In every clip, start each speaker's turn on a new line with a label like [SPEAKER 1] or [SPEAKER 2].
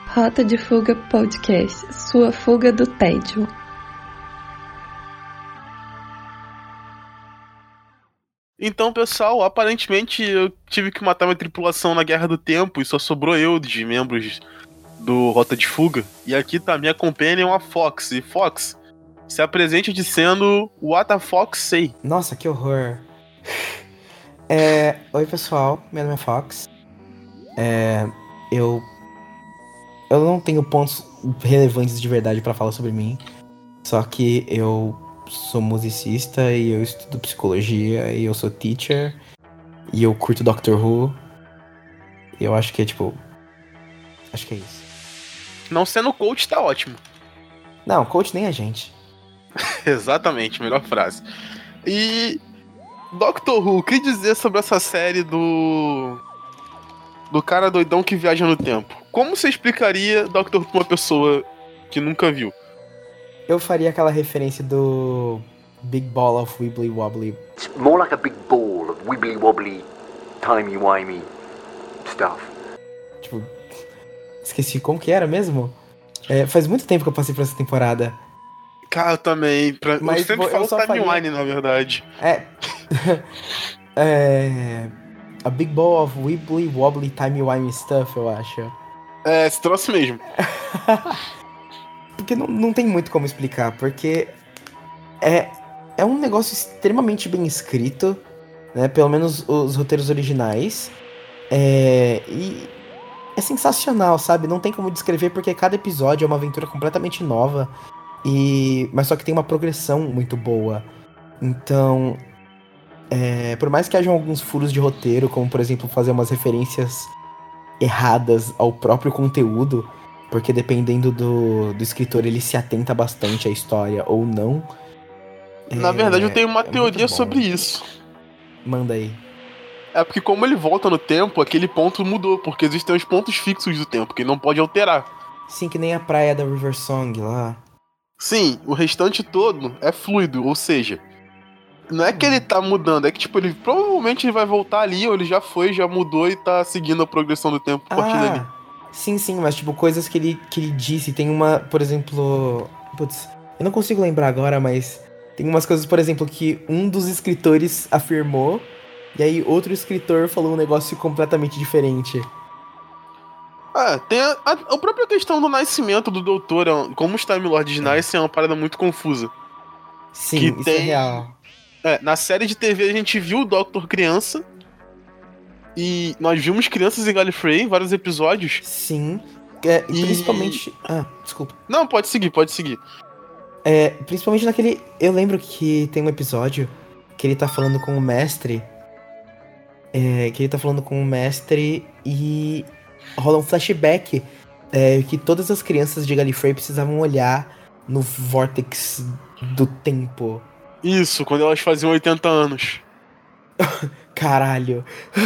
[SPEAKER 1] Rota de Fuga Podcast, sua fuga do tédio.
[SPEAKER 2] Então, pessoal, aparentemente eu tive que matar minha tripulação na Guerra do Tempo e só sobrou eu de membros do Rota de Fuga. E aqui tá minha companion, a Fox. E Fox, se apresente dizendo What the Fox say.
[SPEAKER 3] Nossa, que horror. Oi, pessoal, meu nome é Fox. Eu não tenho pontos relevantes de verdade pra falar sobre mim. Só que eu sou musicista e eu estudo psicologia e eu sou teacher e eu curto Doctor Who. E eu acho que acho que é isso.
[SPEAKER 2] Não sendo coach tá ótimo.
[SPEAKER 3] Não, coach nem a gente.
[SPEAKER 2] Exatamente, melhor frase. E Doctor Who, o que dizer sobre essa série do cara doidão que viaja no tempo? Como você explicaria Doctor Who pra uma pessoa que nunca viu?
[SPEAKER 3] Eu faria aquela referência do Big Ball of Wibbly Wobbly.
[SPEAKER 4] It's more like a big ball of wibbly wobbly, timey-wimey stuff.
[SPEAKER 3] Esqueci como que era mesmo? Faz muito tempo que eu passei por essa temporada.
[SPEAKER 2] Cara, eu também.
[SPEAKER 3] Mas
[SPEAKER 2] eu sempre
[SPEAKER 3] eu
[SPEAKER 2] falo
[SPEAKER 3] só
[SPEAKER 2] timeline, na verdade.
[SPEAKER 3] A Big Ball of Wibbly Wobbly Timey-wimey Stuff, eu acho.
[SPEAKER 2] Esse troço mesmo.
[SPEAKER 3] Porque não tem muito como explicar, porque é um negócio extremamente bem escrito, né? Pelo menos os roteiros originais. E é sensacional, sabe? Não tem como descrever porque cada episódio é uma aventura completamente nova. Mas só que tem uma progressão muito boa. Então, por mais que hajam alguns furos de roteiro, como por exemplo fazer umas referências erradas ao próprio conteúdo, porque dependendo do escritor ele se atenta bastante à história ou não.
[SPEAKER 2] Na verdade eu tenho uma
[SPEAKER 3] muito
[SPEAKER 2] teoria
[SPEAKER 3] bom.
[SPEAKER 2] sobre isso.
[SPEAKER 3] Manda aí.
[SPEAKER 2] É porque como ele volta no tempo, aquele ponto mudou, porque existem os pontos fixos do tempo, que ele não pode alterar.
[SPEAKER 3] Sim, que nem a praia da River Song lá.
[SPEAKER 2] Sim, o restante todo é fluido, ou seja, não é que ele tá mudando, é que ele provavelmente ele vai voltar ali, ou ele já foi, já mudou e tá seguindo a progressão do tempo a partir dali.
[SPEAKER 3] Sim, mas coisas que ele disse, tem uma, por exemplo... Putz, eu não consigo lembrar agora, mas tem umas coisas, por exemplo, que um dos escritores afirmou, e aí outro escritor falou um negócio completamente diferente.
[SPEAKER 2] Tem a própria questão do nascimento do doutor, como os Time Lords nascem é uma parada muito confusa.
[SPEAKER 3] Sim, isso é real.
[SPEAKER 2] Na série de TV a gente viu o Doctor criança, e nós vimos crianças em Gallifrey em vários episódios.
[SPEAKER 3] Sim, principalmente... desculpa.
[SPEAKER 2] Não, pode seguir.
[SPEAKER 3] Principalmente naquele... Eu lembro que tem um episódio que ele tá falando com o mestre... e rola um flashback que todas as crianças de Gallifrey precisavam olhar no Vortex do tempo.
[SPEAKER 2] Isso, quando elas faziam 80 anos.
[SPEAKER 3] Caralho.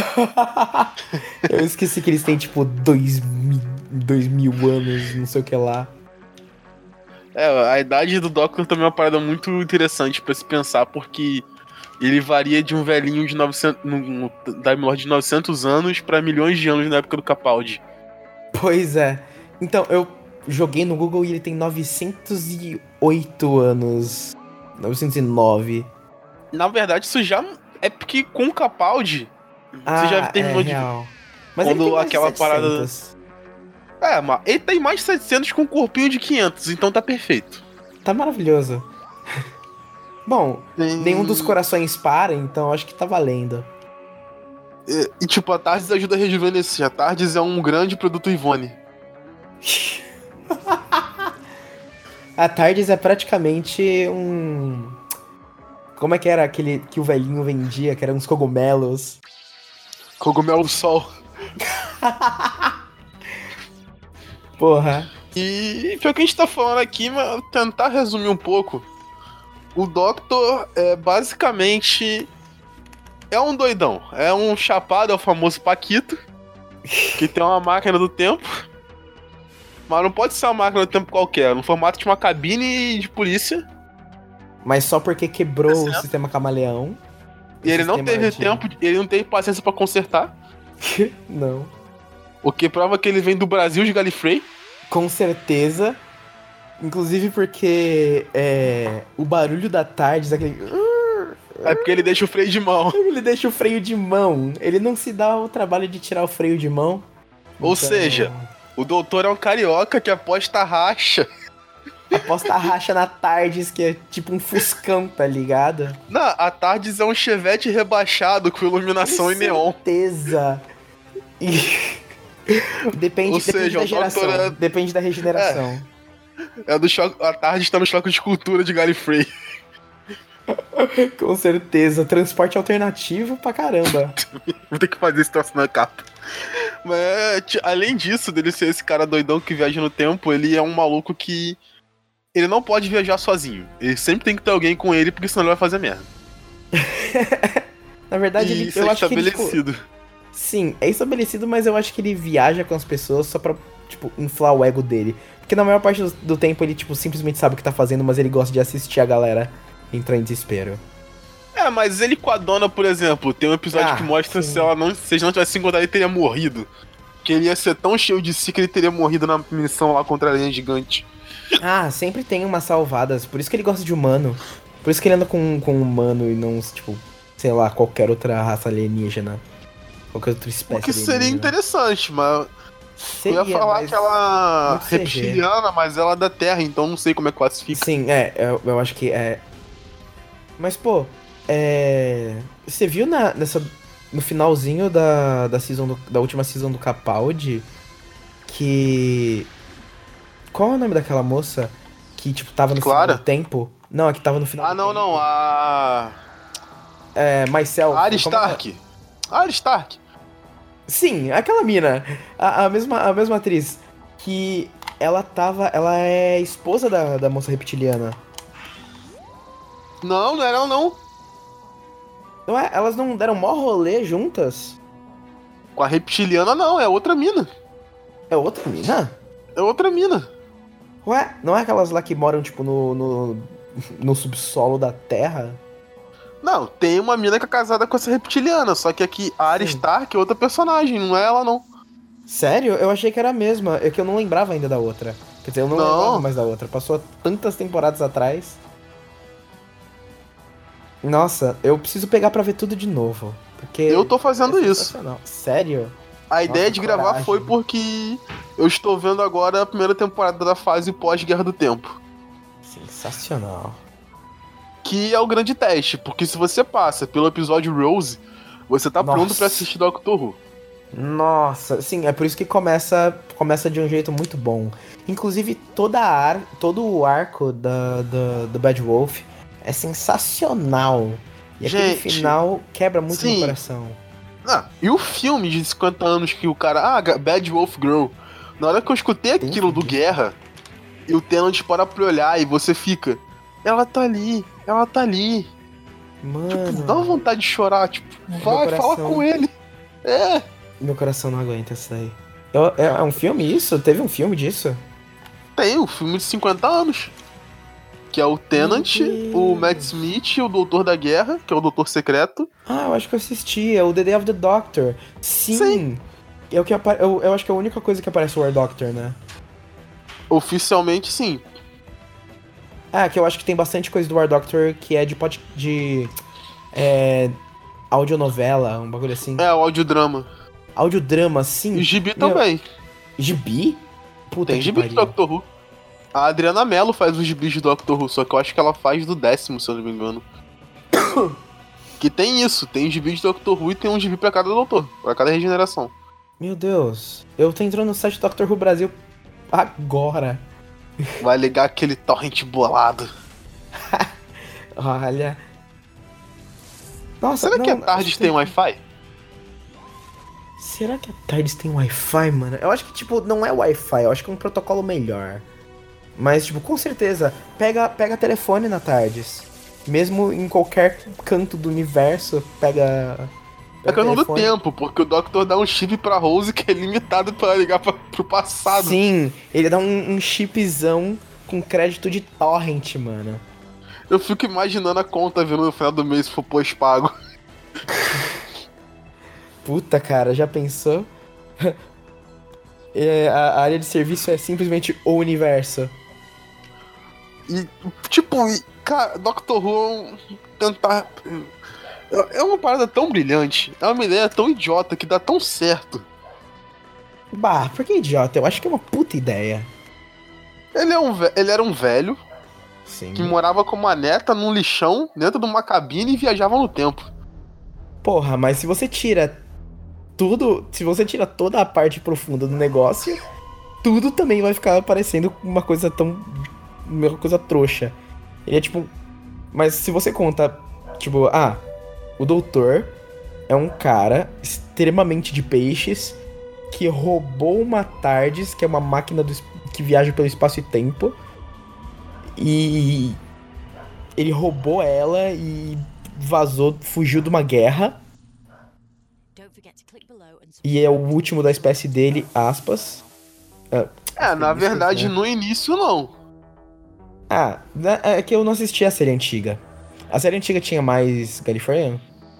[SPEAKER 3] Eu esqueci que eles têm, 2000 anos, não sei o que lá.
[SPEAKER 2] A idade do Doctor também é uma parada muito interessante pra se pensar, porque ele varia de um velhinho de 900, no Time Lord de 900 anos pra milhões de anos na época do Capaldi.
[SPEAKER 3] Pois é. Então, eu joguei no Google e ele tem 908 anos. 909.
[SPEAKER 2] Na verdade, isso já é porque com o Capaldi você já terminou de
[SPEAKER 3] real. Mas
[SPEAKER 2] quando
[SPEAKER 3] ele tem mais
[SPEAKER 2] aquela
[SPEAKER 3] de 700.
[SPEAKER 2] parada. Mas ele tem mais de 700 com um corpinho de 500, então tá perfeito.
[SPEAKER 3] Tá maravilhoso. Bom, nenhum dos corações para, então acho que tá valendo.
[SPEAKER 2] A Tardes ajuda a rejuvenescer. A Tardes é um grande produto Ivone.
[SPEAKER 3] A Tardes é praticamente um... Como é que era aquele que o velhinho vendia, que eram uns cogumelos?
[SPEAKER 2] Cogumelo do sol.
[SPEAKER 3] Porra.
[SPEAKER 2] E pior que a gente tá falando aqui, mas tentar resumir um pouco. O Doctor basicamente é um doidão. É um chapado, é o famoso Paquito, que tem uma máquina do tempo. Mas não pode ser uma máquina do tempo qualquer, no formato de uma cabine de polícia.
[SPEAKER 3] Mas só porque quebrou o sistema camaleão.
[SPEAKER 2] E ele não teve tempo, ele não teve paciência pra consertar.
[SPEAKER 3] Não.
[SPEAKER 2] O que prova que ele vem do Brasil de Gallifrey.
[SPEAKER 3] Com certeza. Inclusive porque o barulho da TARDIS, aquele...
[SPEAKER 2] É porque ele deixa o freio de mão.
[SPEAKER 3] Ele deixa o freio de mão. Ele não se dá o trabalho de tirar o freio de mão.
[SPEAKER 2] Ou
[SPEAKER 3] Então,
[SPEAKER 2] seja, o doutor é um carioca que aposta racha.
[SPEAKER 3] aposta a racha na TARDIS, que é tipo um Fuscão, tá ligado?
[SPEAKER 2] Não, a TARDIS é um Chevette rebaixado com iluminação em neon.
[SPEAKER 3] Certeza. E... depende,
[SPEAKER 2] Ou seja,
[SPEAKER 3] da
[SPEAKER 2] o
[SPEAKER 3] geração.
[SPEAKER 2] Doctor
[SPEAKER 3] Depende da regeneração.
[SPEAKER 2] É do choque, a TARDIS tá no choque de cultura de Gallifrey.
[SPEAKER 3] Com certeza. Transporte alternativo pra caramba.
[SPEAKER 2] Vou ter que fazer esse troço na capa. Mas, além disso, dele ser esse cara doidão que viaja no tempo, ele é um maluco que... ele não pode viajar sozinho. Ele sempre tem que ter alguém com ele, porque senão ele vai fazer merda.
[SPEAKER 3] Na verdade,
[SPEAKER 2] Isso
[SPEAKER 3] eu
[SPEAKER 2] é
[SPEAKER 3] acho que ele,
[SPEAKER 2] estabelecido.
[SPEAKER 3] sim, é estabelecido, mas eu acho que ele viaja com as pessoas só pra, tipo, inflar o ego dele. Porque na maior parte do tempo ele, tipo, simplesmente sabe o que tá fazendo, mas ele gosta de assistir a galera entrar em desespero.
[SPEAKER 2] É, mas ele com a dona, por exemplo, tem um episódio que mostra
[SPEAKER 3] sim.
[SPEAKER 2] se eles não tivessem encontrado, ele teria morrido. Que ele ia ser tão cheio de si que ele teria morrido na missão lá contra a linha gigante.
[SPEAKER 3] Ah, sempre tem umas salvadas. Por isso que ele gosta de humano. Por isso que ele anda com humano e não, tipo, sei lá, qualquer outra raça alienígena. Qualquer outra espécie
[SPEAKER 2] O que seria
[SPEAKER 3] alienígena.
[SPEAKER 2] interessante, mas...
[SPEAKER 3] Seria,
[SPEAKER 2] eu ia falar
[SPEAKER 3] mas
[SPEAKER 2] que ela
[SPEAKER 3] muito CG.
[SPEAKER 2] reptiliana, mas ela é da Terra, então não sei como é que classifica.
[SPEAKER 3] Sim, eu acho que é. Mas, pô, você viu no finalzinho da última season do Capaldi que. Qual é o nome daquela moça que, tipo, tava no
[SPEAKER 2] Clara?
[SPEAKER 3] final do tempo? Não, a que tava no final
[SPEAKER 2] Ah,
[SPEAKER 3] do
[SPEAKER 2] não,
[SPEAKER 3] tempo.
[SPEAKER 2] não, a...
[SPEAKER 3] Myself.
[SPEAKER 2] Arya
[SPEAKER 3] como é que é?
[SPEAKER 2] Stark. Arya Stark.
[SPEAKER 3] Sim, aquela mina. A mesma atriz. Que ela é esposa da moça reptiliana.
[SPEAKER 2] Não, não era ela não.
[SPEAKER 3] Não é? Elas não deram mó rolê juntas?
[SPEAKER 2] Com a reptiliana não, é outra mina.
[SPEAKER 3] É outra mina?
[SPEAKER 2] É outra mina.
[SPEAKER 3] Ué, não é aquelas lá que moram, tipo, no subsolo da Terra?
[SPEAKER 2] Não, tem uma mina que é casada com essa reptiliana, só que aqui a Arya
[SPEAKER 3] Sim.
[SPEAKER 2] Stark é outra personagem, não é ela não.
[SPEAKER 3] Sério? Eu achei que era a mesma. É que eu não lembrava ainda da outra. Quer dizer, eu não
[SPEAKER 2] Não.
[SPEAKER 3] lembrava mais da outra. Passou tantas temporadas atrás. Nossa, eu preciso pegar pra ver tudo de novo. Porque
[SPEAKER 2] Eu tô fazendo isso.
[SPEAKER 3] sensacional. Sério?
[SPEAKER 2] A ideia de gravar
[SPEAKER 3] coragem.
[SPEAKER 2] foi porque eu estou vendo agora a primeira temporada da fase pós-Guerra do Tempo.
[SPEAKER 3] Sensacional.
[SPEAKER 2] Que é o grande teste, porque se você passa pelo episódio Rose, você tá
[SPEAKER 3] Nossa.
[SPEAKER 2] pronto pra assistir Doctor Who.
[SPEAKER 3] Nossa, sim, é por isso que começa de um jeito muito bom. Inclusive, todo o arco do Bad Wolf é sensacional. E aquele
[SPEAKER 2] Gente,
[SPEAKER 3] final quebra muito
[SPEAKER 2] sim.
[SPEAKER 3] meu coração.
[SPEAKER 2] Ah, e o filme de 50 anos que o cara... Bad Wolf Girl. Na hora que eu escutei
[SPEAKER 3] Tem
[SPEAKER 2] aquilo do
[SPEAKER 3] vídeo.
[SPEAKER 2] Guerra, e o Tennant para pra olhar e você fica... Ela tá ali, ela tá ali.
[SPEAKER 3] Mano,
[SPEAKER 2] Dá uma vontade de chorar, tipo, vai, fala
[SPEAKER 3] coração.
[SPEAKER 2] com ele. É,
[SPEAKER 3] meu coração não aguenta isso daí. É um filme isso? Teve um filme disso?
[SPEAKER 2] tem o filme de 50 anos. Que é o Tennant,
[SPEAKER 3] Meu Deus.
[SPEAKER 2] o Matt Smith, o Doutor da Guerra, que é o Doutor Secreto.
[SPEAKER 3] Ah, eu acho que eu assisti. É o The Day of the Doctor. Sim.
[SPEAKER 2] Sim.
[SPEAKER 3] É o que eu acho que é a única coisa que aparece o War Doctor, né?
[SPEAKER 2] Oficialmente, sim.
[SPEAKER 3] Ah, que eu acho que tem bastante coisa do War Doctor que é de audionovela, um bagulho assim.
[SPEAKER 2] É, o audiodrama.
[SPEAKER 3] Audiodrama, sim.
[SPEAKER 2] E o Gibi
[SPEAKER 3] Meu,
[SPEAKER 2] também.
[SPEAKER 3] Gibi? Puta
[SPEAKER 2] Tem
[SPEAKER 3] que
[SPEAKER 2] gibi de
[SPEAKER 3] pariu.
[SPEAKER 2] Doctor Who. A Adriana Mello faz os gibis de Doctor Who, só que eu acho que ela faz do 10º, se eu não me engano. Que tem isso, tem gibi de Doctor Who e tem um gibi pra cada doutor, pra cada regeneração.
[SPEAKER 3] Meu Deus. Eu tô entrando no site Doctor Who Brasil agora.
[SPEAKER 2] Vai ligar aquele torrent bolado.
[SPEAKER 3] Olha. Nossa,
[SPEAKER 2] Será que a
[SPEAKER 3] não,
[SPEAKER 2] TARDIS tem Wi-Fi?
[SPEAKER 3] Será que a TARDIS tem Wi-Fi, mano? Eu acho que, tipo, não é Wi-Fi, eu acho que é um protocolo melhor. Mas, tipo, com certeza, pega telefone na TARDIS. Mesmo em qualquer canto do universo, pega
[SPEAKER 2] É questão do
[SPEAKER 3] telefone.
[SPEAKER 2] tempo, porque o Doctor dá um chip pra Rose que é limitado pra ligar pro passado.
[SPEAKER 3] Sim, ele dá um chipzão com crédito de torrent, mano.
[SPEAKER 2] Eu fico imaginando a conta vindo no final do mês se for pós-pago.
[SPEAKER 3] Puta, cara, já pensou? A área de serviço é simplesmente o universo.
[SPEAKER 2] E, tipo, cara, Doctor Who tentar. É uma parada tão brilhante, é uma ideia tão idiota que dá tão certo.
[SPEAKER 3] Bah, por que idiota? Eu acho que é uma puta ideia.
[SPEAKER 2] Ele era um velho
[SPEAKER 3] Sim.
[SPEAKER 2] que morava com uma neta num lixão dentro de uma cabine e viajava no tempo.
[SPEAKER 3] Porra, mas se você tira tudo, se você tira toda a parte profunda do negócio, tudo também vai ficar parecendo uma coisa trouxa. Ele é tipo, mas se você conta, tipo, o doutor é um cara extremamente de peixes que roubou uma TARDIS, que é uma máquina que viaja pelo espaço e tempo, e ele roubou ela e vazou, fugiu de uma guerra. E é o último da espécie dele, aspas.
[SPEAKER 2] Na verdade,
[SPEAKER 3] né?
[SPEAKER 2] no início não.
[SPEAKER 3] É que eu não assisti a série antiga. A série antiga tinha mais Gallifreyan?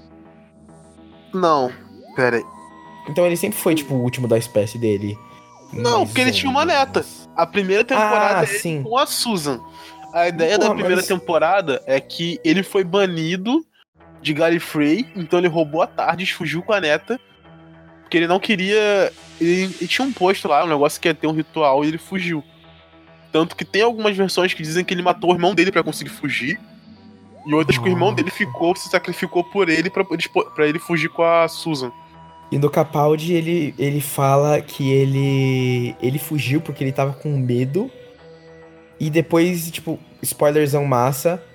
[SPEAKER 2] Não, pera aí.
[SPEAKER 3] Então ele sempre foi, tipo, o último da espécie dele.
[SPEAKER 2] Não,
[SPEAKER 3] Mais
[SPEAKER 2] porque ele
[SPEAKER 3] ou
[SPEAKER 2] tinha uma
[SPEAKER 3] menos.
[SPEAKER 2] neta. A primeira temporada é
[SPEAKER 3] sim.
[SPEAKER 2] ele com a Susan. A ideia da
[SPEAKER 3] Porra,
[SPEAKER 2] primeira
[SPEAKER 3] mas-
[SPEAKER 2] temporada é que ele foi banido de Gallifrey, então ele roubou a TARDIS, fugiu com a neta, porque ele não queria... Ele tinha um posto lá, um negócio que ia ter um ritual, e ele fugiu. Tanto que tem algumas versões que dizem que ele matou o irmão dele pra conseguir fugir, e outras que o irmão dele se sacrificou por ele pra ele fugir com a Susan.
[SPEAKER 3] E no Capaldi ele fala que ele fugiu porque ele tava com medo. E depois, tipo, spoilerzão massa.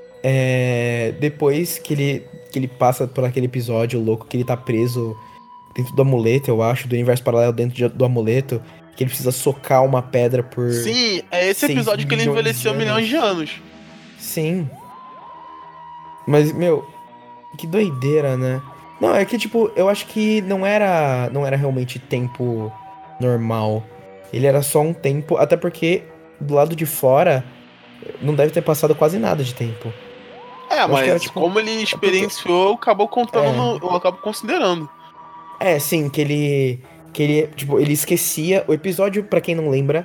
[SPEAKER 3] Depois que ele passa por aquele episódio louco que ele tá preso dentro do amuleto, eu acho, do universo paralelo dentro do amuleto, que ele precisa socar uma pedra por.
[SPEAKER 2] Sim, é esse
[SPEAKER 3] 6
[SPEAKER 2] episódio que ele
[SPEAKER 3] milhões
[SPEAKER 2] envelheceu
[SPEAKER 3] de
[SPEAKER 2] milhões de anos.
[SPEAKER 3] Sim. Mas, meu, que doideira, né? Não, é que, tipo, eu acho que não era realmente tempo normal. Ele era só um tempo, até porque do lado de fora não deve ter passado quase nada de tempo. acho
[SPEAKER 2] Mas
[SPEAKER 3] que era, tipo,
[SPEAKER 2] como ele experienciou, acabou contando, eu acabo considerando.
[SPEAKER 3] Sim, que ele, tipo, ele esquecia. O episódio, pra quem não lembra,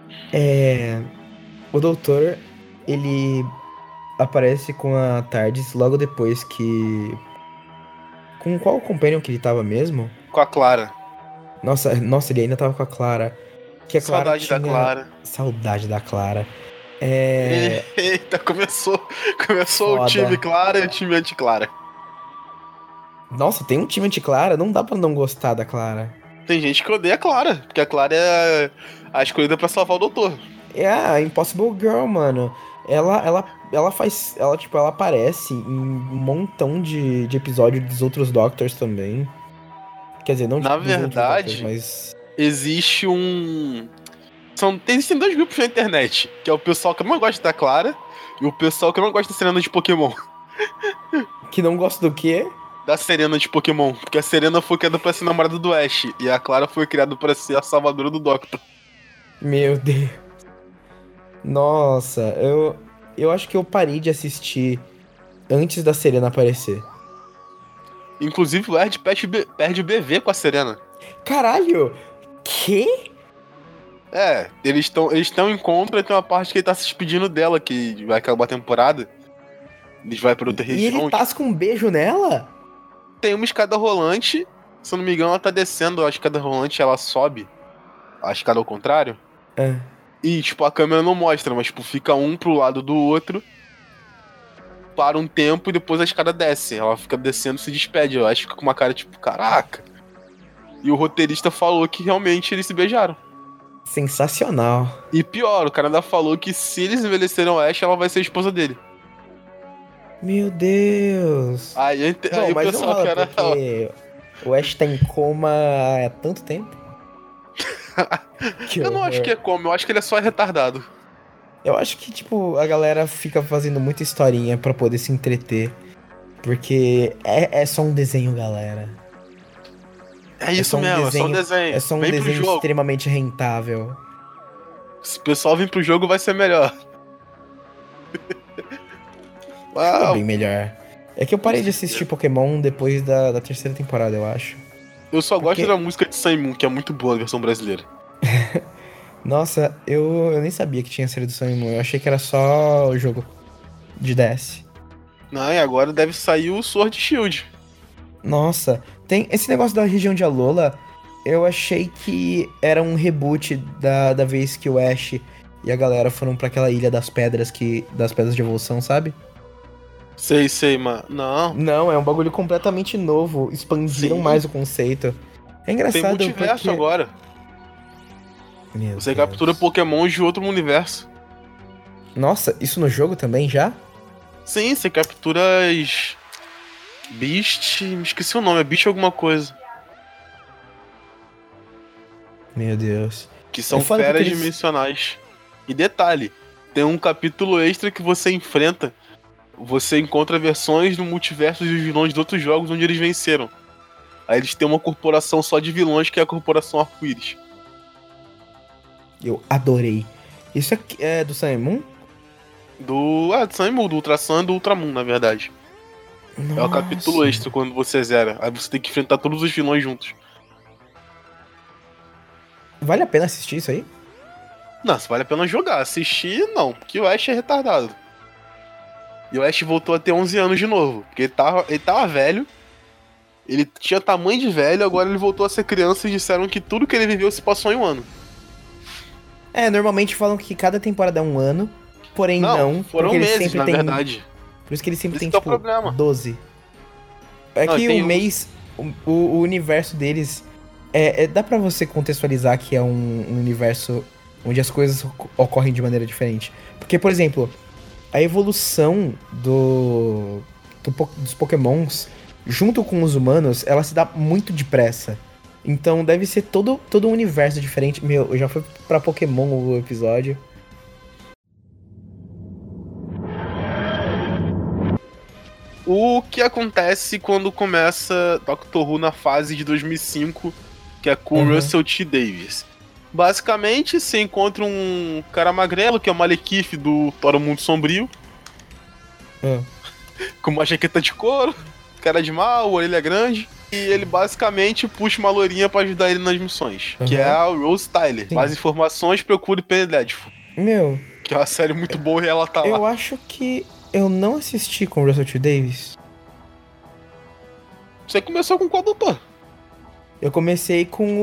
[SPEAKER 3] o doutor, ele aparece com a TARDIS logo depois que... Com qual companion que ele tava mesmo?
[SPEAKER 2] Com a Clara.
[SPEAKER 3] Nossa, ele ainda tava com a Clara. Que a Clara
[SPEAKER 2] Saudade da Clara.
[SPEAKER 3] Saudade da Clara.
[SPEAKER 2] Eita, começou
[SPEAKER 3] Foda.
[SPEAKER 2] o time Clara e o time anti-Clara.
[SPEAKER 3] Nossa, tem um time anti-Clara, não dá pra não gostar da Clara.
[SPEAKER 2] Tem gente que odeia a Clara, porque a Clara é a escolhida pra salvar o doutor.
[SPEAKER 3] É a Impossible Girl, mano. Ela faz. Ela aparece em um montão de episódios dos outros Doctors também. Quer dizer, não
[SPEAKER 2] Na
[SPEAKER 3] dos outros
[SPEAKER 2] verdade,
[SPEAKER 3] Doctors, mas.
[SPEAKER 2] existe existem dois grupos na internet, que é o pessoal que não gosta da Clara e o pessoal que não gosta da Serena de Pokémon.
[SPEAKER 3] Que não gosta do quê?
[SPEAKER 2] Da Serena de Pokémon, porque a Serena foi criada pra ser namorada do Ash e a Clara foi criada pra ser a salvadora do Doctor.
[SPEAKER 3] Meu Deus. Nossa, eu acho que eu parei de assistir antes da Serena aparecer.
[SPEAKER 2] Inclusive o Ed perde o BV com a Serena.
[SPEAKER 3] Caralho! Que?
[SPEAKER 2] Eles estão em encontro e tem uma parte que ele tá se despedindo dela, que vai acabar a temporada. Eles vão pra outra
[SPEAKER 3] E
[SPEAKER 2] região.
[SPEAKER 3] ele tasca um beijo nela?
[SPEAKER 2] Tem uma escada rolante, se eu não me engano, ela tá descendo a escada rolante, ela sobe a escada ao contrário. E, tipo, a câmera não mostra, mas, tipo, fica um pro lado do outro, para um tempo e depois a escada desce. Ela fica descendo e se despede. Eu acho que fica com uma cara, tipo, caraca. E o roteirista falou que realmente eles se beijaram.
[SPEAKER 3] Sensacional.
[SPEAKER 2] E pior, o cara ainda falou que se eles envelheceram a Ash, ela vai ser a esposa dele.
[SPEAKER 3] Meu Deus.
[SPEAKER 2] Aí o
[SPEAKER 3] mas
[SPEAKER 2] pessoal
[SPEAKER 3] não rola
[SPEAKER 2] que era...
[SPEAKER 3] porque o Ash tá em coma há tanto tempo.
[SPEAKER 2] Eu não acho que é como, eu acho que ele é só retardado.
[SPEAKER 3] Eu acho que, tipo, a galera fica fazendo muita historinha pra poder se entreter. Porque é só um desenho, galera.
[SPEAKER 2] É isso mesmo, é só um desenho.
[SPEAKER 3] É só um
[SPEAKER 2] Vem pro
[SPEAKER 3] desenho
[SPEAKER 2] jogo.
[SPEAKER 3] extremamente rentável.
[SPEAKER 2] Se o pessoal vir pro jogo, vai ser melhor.
[SPEAKER 3] Ficou bem melhor. É que eu parei de assistir Pokémon depois da terceira temporada, eu acho.
[SPEAKER 2] Eu só
[SPEAKER 3] Porque-
[SPEAKER 2] gosto da música de Sun Moon, que é muito boa a versão brasileira.
[SPEAKER 3] Nossa, eu nem sabia que tinha série do Sun e Moon. Eu achei que era só o jogo de DS.
[SPEAKER 2] Não, e agora deve sair o Sword Shield.
[SPEAKER 3] Nossa, tem esse negócio da região de Alola. Eu achei que era um reboot da vez que o Ash e a galera foram pra aquela ilha das pedras das pedras de evolução, sabe?
[SPEAKER 2] Sei, mano. Não.
[SPEAKER 3] Não, é um bagulho completamente novo. Expandiram
[SPEAKER 2] Sim.
[SPEAKER 3] mais o conceito. É
[SPEAKER 2] Tem
[SPEAKER 3] engraçado
[SPEAKER 2] multiverso
[SPEAKER 3] porque...
[SPEAKER 2] agora.
[SPEAKER 3] Meu
[SPEAKER 2] Você
[SPEAKER 3] Deus.
[SPEAKER 2] captura Pokémon de outro universo.
[SPEAKER 3] Nossa, isso no jogo também já?
[SPEAKER 2] Sim, você captura as. Beast. Me esqueci o nome, é Beast alguma coisa.
[SPEAKER 3] Meu Deus.
[SPEAKER 2] Que são
[SPEAKER 3] É foda
[SPEAKER 2] feras
[SPEAKER 3] porque eles-
[SPEAKER 2] dimensionais. E detalhe, tem um capítulo extra que você enfrenta. Você encontra versões do multiverso dos vilões de outros jogos onde eles venceram. Aí eles têm uma corporação só de vilões, que é a Corporação Arco-Íris.
[SPEAKER 3] Eu adorei. Isso aqui é do Sun and Moon?
[SPEAKER 2] Do Sun e Moon, do Ultra Sun e do Ultramoon, na verdade. É o capítulo
[SPEAKER 3] Nossa.
[SPEAKER 2] extra quando você zera. Aí você tem que enfrentar todos os vilões juntos.
[SPEAKER 3] Vale a pena assistir isso aí?
[SPEAKER 2] Não, se vale a pena jogar. Assistir, não, porque o Ash é retardado. E o Ash voltou a ter 11 anos de novo. Porque ele tava velho. Ele tinha tamanho de velho, agora ele voltou a ser criança e disseram que tudo que ele viveu se passou em um ano.
[SPEAKER 3] É, normalmente falam que cada temporada é um ano, porém não,
[SPEAKER 2] foram
[SPEAKER 3] porque eles
[SPEAKER 2] meses,
[SPEAKER 3] sempre
[SPEAKER 2] na
[SPEAKER 3] têm...
[SPEAKER 2] verdade.
[SPEAKER 3] Por isso que eles sempre
[SPEAKER 2] Esse
[SPEAKER 3] têm,
[SPEAKER 2] que é o
[SPEAKER 3] tipo,
[SPEAKER 2] problema.
[SPEAKER 3] 12. É
[SPEAKER 2] Não,
[SPEAKER 3] que
[SPEAKER 2] tem
[SPEAKER 3] o
[SPEAKER 2] uns-
[SPEAKER 3] mês, o universo deles, dá pra você contextualizar que é um universo onde as coisas ocorrem de maneira diferente. Porque, por exemplo, a evolução dos Pokémons, junto com os humanos, ela se dá muito depressa. Então deve ser todo um universo diferente. Meu, eu já fui pra Pokémon o episódio.
[SPEAKER 2] O que acontece quando começa Doctor Who na fase de 2005, que é com o
[SPEAKER 3] Uhum.
[SPEAKER 2] Russell T. Davies? Basicamente, você encontra um cara magrelo, que é o Malekith do Thor o Mundo Sombrio,
[SPEAKER 3] Ah.
[SPEAKER 2] com uma jaqueta de couro, cara de mal, orelha grande, e ele basicamente puxa uma lourinha pra ajudar ele nas missões, que
[SPEAKER 3] Uhum.
[SPEAKER 2] é a Rose Tyler.
[SPEAKER 3] Sim.
[SPEAKER 2] Mais informações, procure Penny Dreadful,
[SPEAKER 3] Meu,
[SPEAKER 2] que é uma série muito boa e ela tá lá.
[SPEAKER 3] eu acho que eu não assisti com o Russell T. Davies.
[SPEAKER 2] Você começou com qual doutor?
[SPEAKER 3] Eu comecei com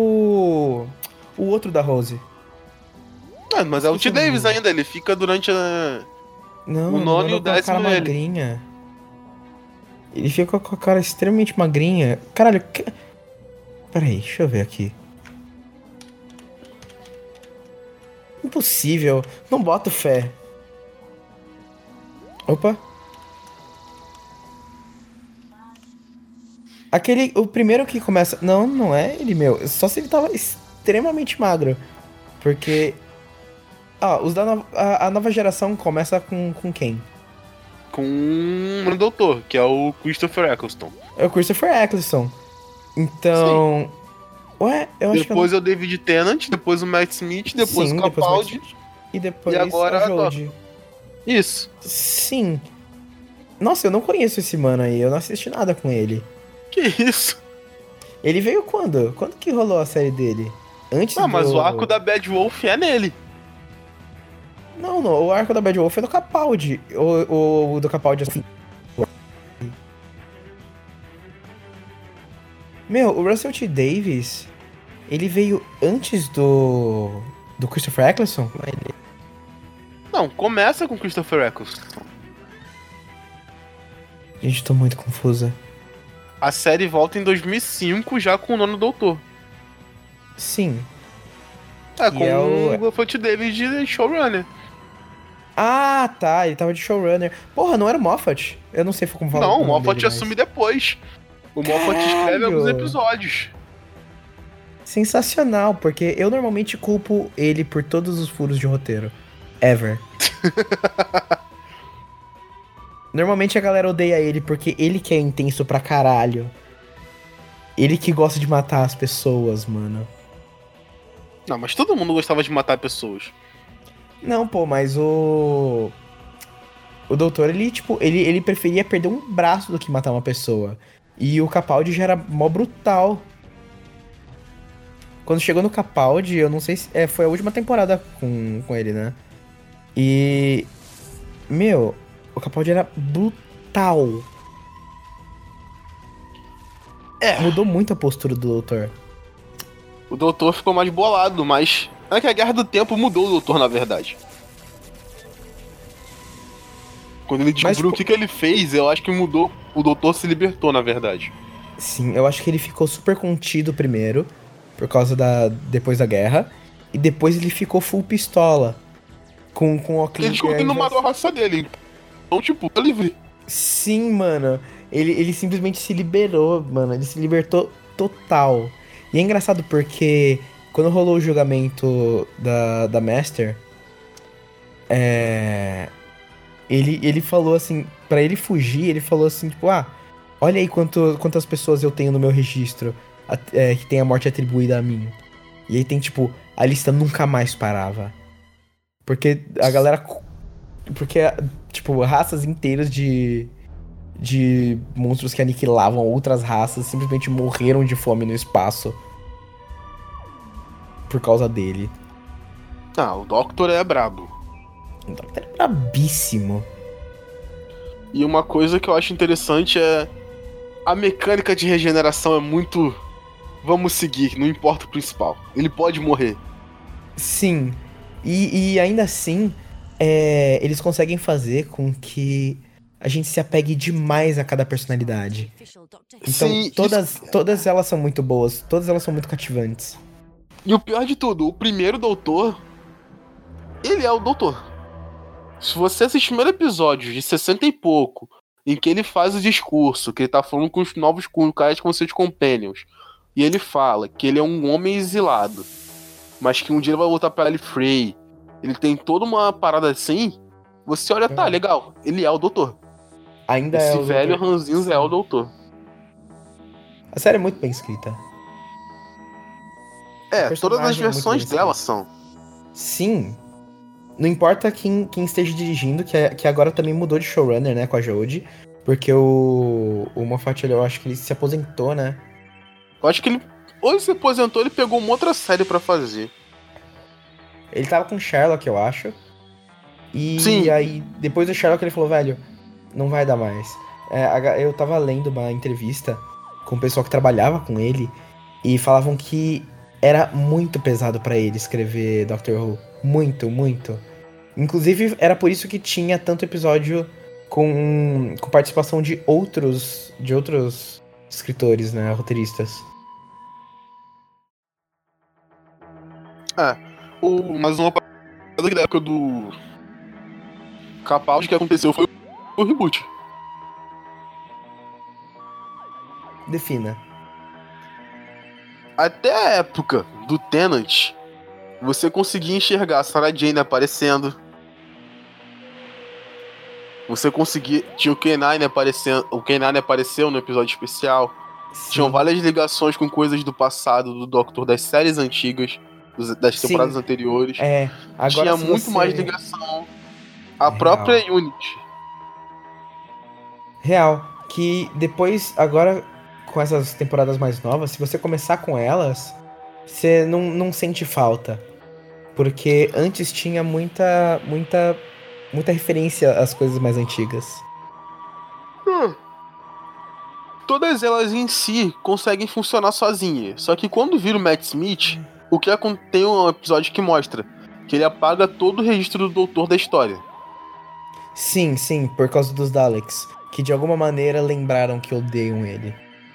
[SPEAKER 3] o outro da Rose.
[SPEAKER 2] Ah, mas é o
[SPEAKER 3] Esqueci
[SPEAKER 2] T.
[SPEAKER 3] o nome
[SPEAKER 2] Davis
[SPEAKER 3] dele.
[SPEAKER 2] ainda, ele fica durante a...
[SPEAKER 3] Não,
[SPEAKER 2] O nono e o
[SPEAKER 3] com a cara
[SPEAKER 2] décimo é ele.
[SPEAKER 3] magrinha. Ele fica com a cara extremamente magrinha. Caralho, peraí, deixa eu ver aqui. Impossível, não boto fé. Opa. O primeiro que começa... Não, não é ele, meu. Só se ele tava extremamente magro. Porque... a nova geração começa com quem?
[SPEAKER 2] com um doutor, que é o Christopher Eccleston.
[SPEAKER 3] É o Christopher Eccleston. Então... Ué, eu acho
[SPEAKER 2] Depois é o David Tennant, depois o Matt Smith, depois
[SPEAKER 3] Sim,
[SPEAKER 2] o
[SPEAKER 3] depois o
[SPEAKER 2] Capaldi.
[SPEAKER 3] Matt e depois
[SPEAKER 2] E agora
[SPEAKER 3] a
[SPEAKER 2] a
[SPEAKER 3] Jodie.
[SPEAKER 2] Isso.
[SPEAKER 3] Sim. Nossa, eu não conheço esse mano aí, eu não assisti nada com ele.
[SPEAKER 2] Que isso?
[SPEAKER 3] Ele veio quando? Quando que rolou a série dele? Antes
[SPEAKER 2] Ah, mas
[SPEAKER 3] do...
[SPEAKER 2] o arco da Bad Wolf é nele.
[SPEAKER 3] Não, o arco da Bad Wolf é do Capaldi. O do Capaldi assim. Meu, o Russell T. Davies, ele veio antes do Christopher Eccleston?
[SPEAKER 2] Não, começa com Christopher Eccleston.
[SPEAKER 3] Gente, tô muito confusa.
[SPEAKER 2] A série volta em 2005 já com o nono doutor.
[SPEAKER 3] Sim.
[SPEAKER 2] É,
[SPEAKER 3] Que
[SPEAKER 2] com
[SPEAKER 3] é
[SPEAKER 2] o
[SPEAKER 3] o-
[SPEAKER 2] Russell T. Davis de showrunner.
[SPEAKER 3] Ah, tá, ele tava de showrunner. Porra, não era o Moffat? Eu não sei como falar.
[SPEAKER 2] Não, o
[SPEAKER 3] nome
[SPEAKER 2] Moffat
[SPEAKER 3] dele, mas-
[SPEAKER 2] assume depois. O Moffat escreve alguns
[SPEAKER 3] Caralho!
[SPEAKER 2] episódios.
[SPEAKER 3] Sensacional, porque eu normalmente culpo ele por todos os furos de roteiro. Ever. Normalmente a galera odeia ele porque ele que é intenso pra caralho. Ele que gosta de matar as pessoas, mano.
[SPEAKER 2] Não, mas todo mundo gostava de matar pessoas.
[SPEAKER 3] Não, pô, mas o doutor, ele, tipo, ele preferia perder um braço do que matar uma pessoa. E o Capaldi já era mó brutal. quando chegou no Capaldi, eu não sei se... foi a última temporada com ele, né? E... Meu, o Capaldi era brutal. Mudou muito a postura do doutor.
[SPEAKER 2] O doutor ficou mais bolado, mas... É que a Guerra do Tempo mudou o doutor, na verdade. Quando ele descobriu o que ele fez, eu acho que mudou. O doutor se libertou, na verdade.
[SPEAKER 3] Sim, eu acho que ele ficou super contido primeiro, por causa depois da guerra, e depois ele ficou full pistola. Com o óculos.
[SPEAKER 2] Ele descobriu que não matou a raça dele. Então, tipo, tá livre.
[SPEAKER 3] Sim, mano. Ele simplesmente se liberou, mano. Ele se libertou total. E é engraçado porque quando rolou o julgamento da Master, ele falou assim, pra ele fugir, ele falou assim, tipo, olha aí quantas pessoas eu tenho no meu registro que tem a morte atribuída a mim. E aí tem, tipo, a lista nunca mais parava. Porque a galera... Porque, tipo, raças inteiras de monstros que aniquilavam outras raças simplesmente morreram de fome no espaço. Por causa dele.
[SPEAKER 2] O Doctor é brabo.
[SPEAKER 3] O Doctor é brabíssimo.
[SPEAKER 2] E uma coisa que eu acho interessante é... A mecânica de regeneração é muito... Vamos seguir, não importa o principal. Ele pode morrer.
[SPEAKER 3] Sim. E ainda assim, eles conseguem fazer com que a gente se apegue demais a cada personalidade. Então,
[SPEAKER 2] Sim,
[SPEAKER 3] todas elas são muito boas, todas elas são muito cativantes.
[SPEAKER 2] E o pior de tudo, o primeiro doutor, ele é o doutor. Se você assistir o primeiro episódio de 60 e pouco, em que ele faz o discurso, que ele tá falando com os novos caras com seus companions, e ele fala que ele é um homem exilado, mas que um dia ele vai voltar pra Gallifrey, ele tem toda uma parada assim, você olha, tá, legal, ele é o doutor.
[SPEAKER 3] Ainda
[SPEAKER 2] Esse
[SPEAKER 3] é o
[SPEAKER 2] velho
[SPEAKER 3] doutor.
[SPEAKER 2] Ranzinhos é o doutor.
[SPEAKER 3] A série é muito bem escrita.
[SPEAKER 2] Todas as
[SPEAKER 3] personagem é muito
[SPEAKER 2] versões
[SPEAKER 3] bem
[SPEAKER 2] dela
[SPEAKER 3] escrito.
[SPEAKER 2] são.
[SPEAKER 3] Sim. Não importa quem esteja dirigindo, que agora também mudou de showrunner, né, com a Jodie. Porque o Moffat, eu acho que ele se aposentou, né?
[SPEAKER 2] Eu acho que ele, ou ele se aposentou, ele pegou uma outra série pra fazer.
[SPEAKER 3] Ele tava com Sherlock, eu acho. E
[SPEAKER 2] Sim.
[SPEAKER 3] aí, depois do Sherlock, ele falou, velho, não vai dar mais. Eu tava lendo uma entrevista com o pessoal que trabalhava com ele e falavam que era muito pesado pra ele escrever Doctor Who. Muito, muito. Inclusive, era por isso que tinha tanto episódio com participação de outros escritores, né, roteiristas.
[SPEAKER 2] Mas uma parada que da época do Capaldi que aconteceu foi o reboot.
[SPEAKER 3] Defina.
[SPEAKER 2] Até a época do Tennant, você conseguia enxergar a Sarah Jane aparecendo. Você conseguia... Tinha o K9 aparecendo. O K9 apareceu no episódio especial.
[SPEAKER 3] Sim.
[SPEAKER 2] Tinham várias ligações com coisas do passado do Doctor, das séries antigas, das temporadas anteriores.
[SPEAKER 3] Agora
[SPEAKER 2] tinha muito mais ligação. A própria Unity.
[SPEAKER 3] Real. Que depois, agora, com essas temporadas mais novas, se você começar com elas, você não sente falta. Porque antes tinha muita referência às coisas mais antigas.
[SPEAKER 2] Todas elas em si conseguem funcionar sozinhas. Só que quando vira o Matt Smith, tem um episódio que mostra que ele apaga todo o registro do doutor da história.
[SPEAKER 3] Sim, por causa dos Daleks. Que de alguma maneira lembraram que odeiam ele.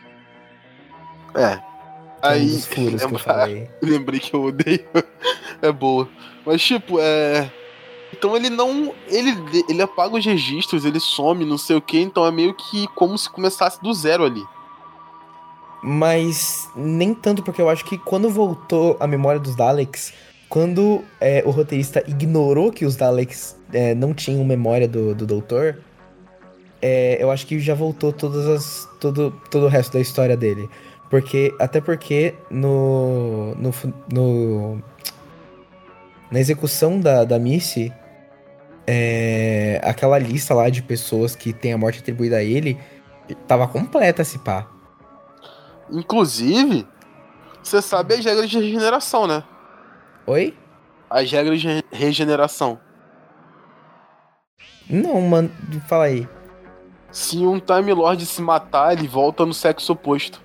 [SPEAKER 2] Aí,
[SPEAKER 3] um dos furos que eu falei.
[SPEAKER 2] Lembrei que eu odeio. É boa. Mas tipo, então ele não... Ele apaga os registros, ele some, não sei o que. Então é meio que como se começasse do zero ali.
[SPEAKER 3] Mas nem tanto, porque eu acho que quando voltou a memória dos Daleks, quando o roteirista ignorou que os Daleks não tinham memória do doutor, eu acho que já voltou todo o resto da história dele. Até porque na execução da Missy, aquela lista lá de pessoas que tem a morte atribuída a ele tava completa, se pá.
[SPEAKER 2] Inclusive, Você sabe as regras de regeneração, né?
[SPEAKER 3] Oi?
[SPEAKER 2] As regras de regeneração.
[SPEAKER 3] Não, mano, fala aí.
[SPEAKER 2] Se um Time Lord se matar, ele volta no sexo oposto.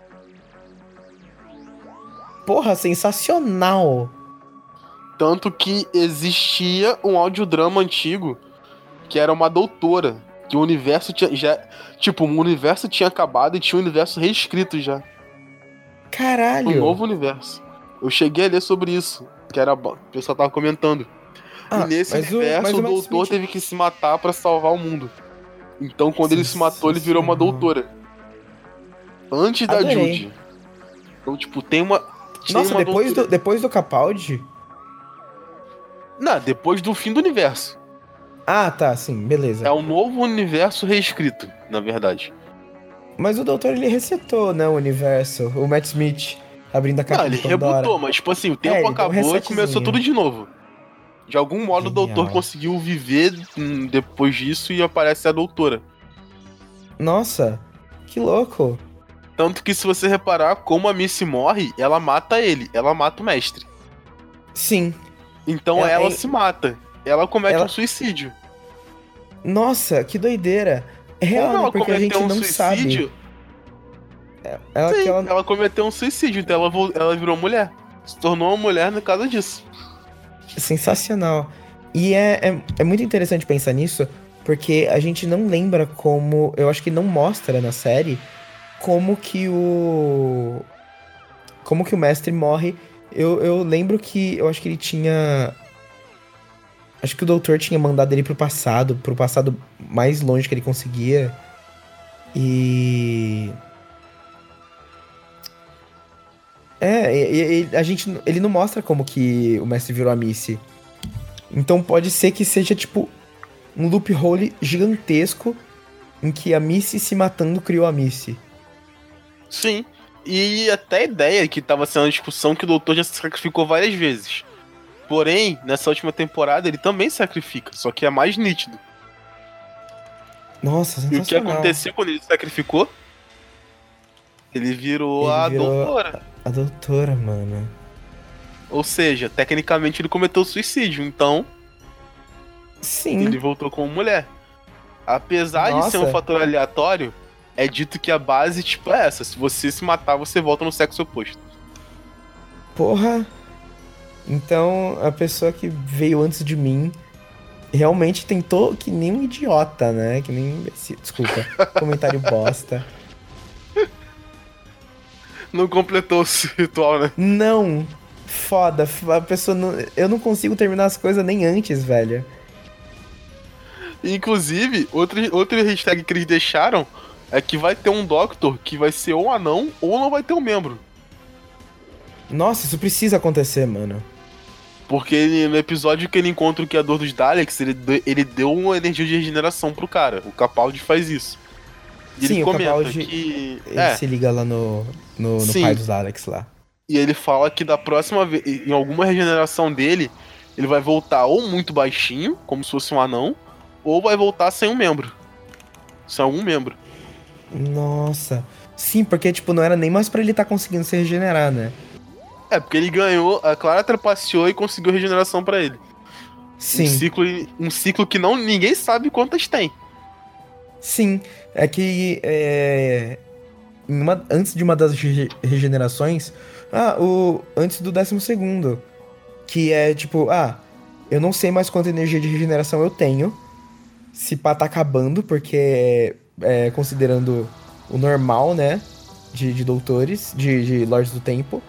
[SPEAKER 3] Porra, sensacional.
[SPEAKER 2] Tanto que existia um audiodrama antigo que era uma doutora. Que o universo tinha já. Tipo, o universo tinha acabado e tinha um universo reescrito já.
[SPEAKER 3] Caralho.
[SPEAKER 2] Um novo universo. Eu cheguei a ler sobre isso. Que era. O pessoal tava comentando. E nesse universo, o doutor teve que se matar pra salvar o mundo. Então, quando ele se matou, ele virou uma doutora. Antes da Judy. Então, tipo, tem uma.
[SPEAKER 3] Nossa, depois do Capaldi?
[SPEAKER 2] Não, depois do fim do universo.
[SPEAKER 3] Ah, tá, sim, beleza.
[SPEAKER 2] É um novo universo reescrito, na verdade.
[SPEAKER 3] Mas o doutor, ele resetou, né, o universo. O Matt Smith abrindo a caixa.
[SPEAKER 2] Não, ele rebutou, mas tipo assim, o tempo acabou e começou tudo de novo. De algum modo o doutor conseguiu viver depois disso e aparece a doutora.
[SPEAKER 3] Nossa, que louco.
[SPEAKER 2] Tanto que se você reparar, como a Missy morre, ela mata ele, ela mata o mestre.
[SPEAKER 3] Sim.
[SPEAKER 2] Então ela se mata. Ela comete um suicídio.
[SPEAKER 3] Nossa, que doideira. É real, né? Porque a gente não sabe.
[SPEAKER 2] Ela cometeu um suicídio, então ela virou mulher. Se tornou uma mulher por causa disso.
[SPEAKER 3] Sensacional. E é muito interessante pensar nisso, porque a gente não lembra como... Eu acho que não mostra na série como que o mestre morre. Eu lembro que... Eu acho que ele tinha... Acho que o doutor tinha mandado ele pro passado mais longe que ele conseguia. E... ele não mostra como que o mestre virou a Missy. Então pode ser que seja, tipo, um loophole gigantesco em que a Missy se matando criou a Missy.
[SPEAKER 2] Sim. E até a ideia que tava sendo uma discussão que o doutor já se sacrificou várias vezes. Porém, nessa última temporada, ele também sacrifica, só que é mais nítido.
[SPEAKER 3] Nossa, sensacional.
[SPEAKER 2] E o que aconteceu quando ele se sacrificou? Ele virou a doutora.
[SPEAKER 3] A doutora, mano.
[SPEAKER 2] Ou seja, tecnicamente ele cometeu suicídio, então...
[SPEAKER 3] Sim.
[SPEAKER 2] Ele voltou como mulher. Apesar de ser um fator aleatório, é dito que a base, tipo, é essa. Se você se matar, você volta no sexo oposto.
[SPEAKER 3] Porra... Então, a pessoa que veio antes de mim realmente tentou que nem um idiota, né? Que nem... Desculpa, comentário bosta.
[SPEAKER 2] Não completou o ritual, né?
[SPEAKER 3] Não. Foda. A pessoa não... Eu não consigo terminar as coisas nem antes, velho.
[SPEAKER 2] Inclusive, outro hashtag que eles deixaram é que vai ter um Doctor que vai ser ou anão ou não vai ter um membro.
[SPEAKER 3] Nossa, isso precisa acontecer, mano.
[SPEAKER 2] Porque no episódio que ele encontra o Criador dos Daleks, ele deu uma energia de regeneração pro cara. O Capaldi faz isso. E
[SPEAKER 3] sim,
[SPEAKER 2] ele comenta
[SPEAKER 3] o Capaldi,
[SPEAKER 2] que...
[SPEAKER 3] Ele se liga lá no pai dos Daleks lá.
[SPEAKER 2] E ele fala que da próxima vez, em alguma regeneração dele, ele vai voltar ou muito baixinho, como se fosse um anão, ou vai voltar sem um membro. Sem algum membro.
[SPEAKER 3] Nossa. Sim, porque tipo, não era nem mais pra ele estar conseguindo se regenerar, né?
[SPEAKER 2] É, porque ele ganhou, a Clara trapaceou e conseguiu regeneração pra ele.
[SPEAKER 3] Sim.
[SPEAKER 2] Um ciclo que ninguém sabe quantas tem.
[SPEAKER 3] Sim, é que antes de uma das regenerações, antes do 12º, que é tipo, eu não sei mais quanta energia de regeneração eu tenho, se pá tá acabando, porque considerando o normal, né, de doutores, de Lords do Tempo.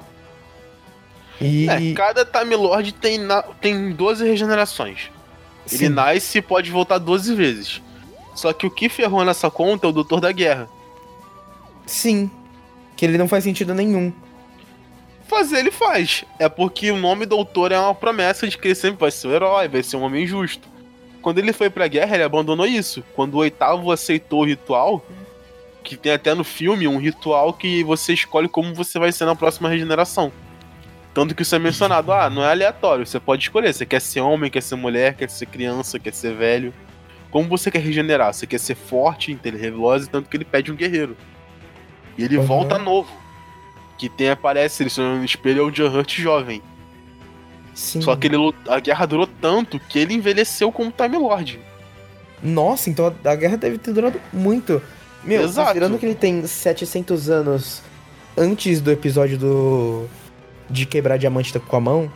[SPEAKER 2] Cada Time Lord tem 12 regenerações.
[SPEAKER 3] Sim.
[SPEAKER 2] Ele nasce e pode voltar 12 vezes. Só que o que ferrou nessa conta é o Doutor da Guerra.
[SPEAKER 3] Sim, que ele não faz sentido nenhum.
[SPEAKER 2] Fazer ele faz. É porque o nome Doutor é uma promessa de que ele sempre vai ser um herói, vai ser um homem justo. Quando ele foi pra guerra, ele abandonou isso. Quando o 8º aceitou o ritual, que tem até no filme um ritual que você escolhe como você vai ser na próxima regeneração. Tanto que isso é mencionado, não é aleatório, você pode escolher, você quer ser homem, quer ser mulher, quer ser criança, quer ser velho. Como você quer regenerar? Você quer ser forte, inteligente, tanto que ele pede um guerreiro. E ele volta novo. Que aparece ele se olhando no espelho é o John Hurt jovem.
[SPEAKER 3] Sim.
[SPEAKER 2] Só que a guerra durou tanto que ele envelheceu como Time Lord.
[SPEAKER 3] Nossa, então a guerra deve ter durado muito. Meu,
[SPEAKER 2] Exato.
[SPEAKER 3] considerando que ele tem 700 anos antes do episódio de quebrar diamante com a mão,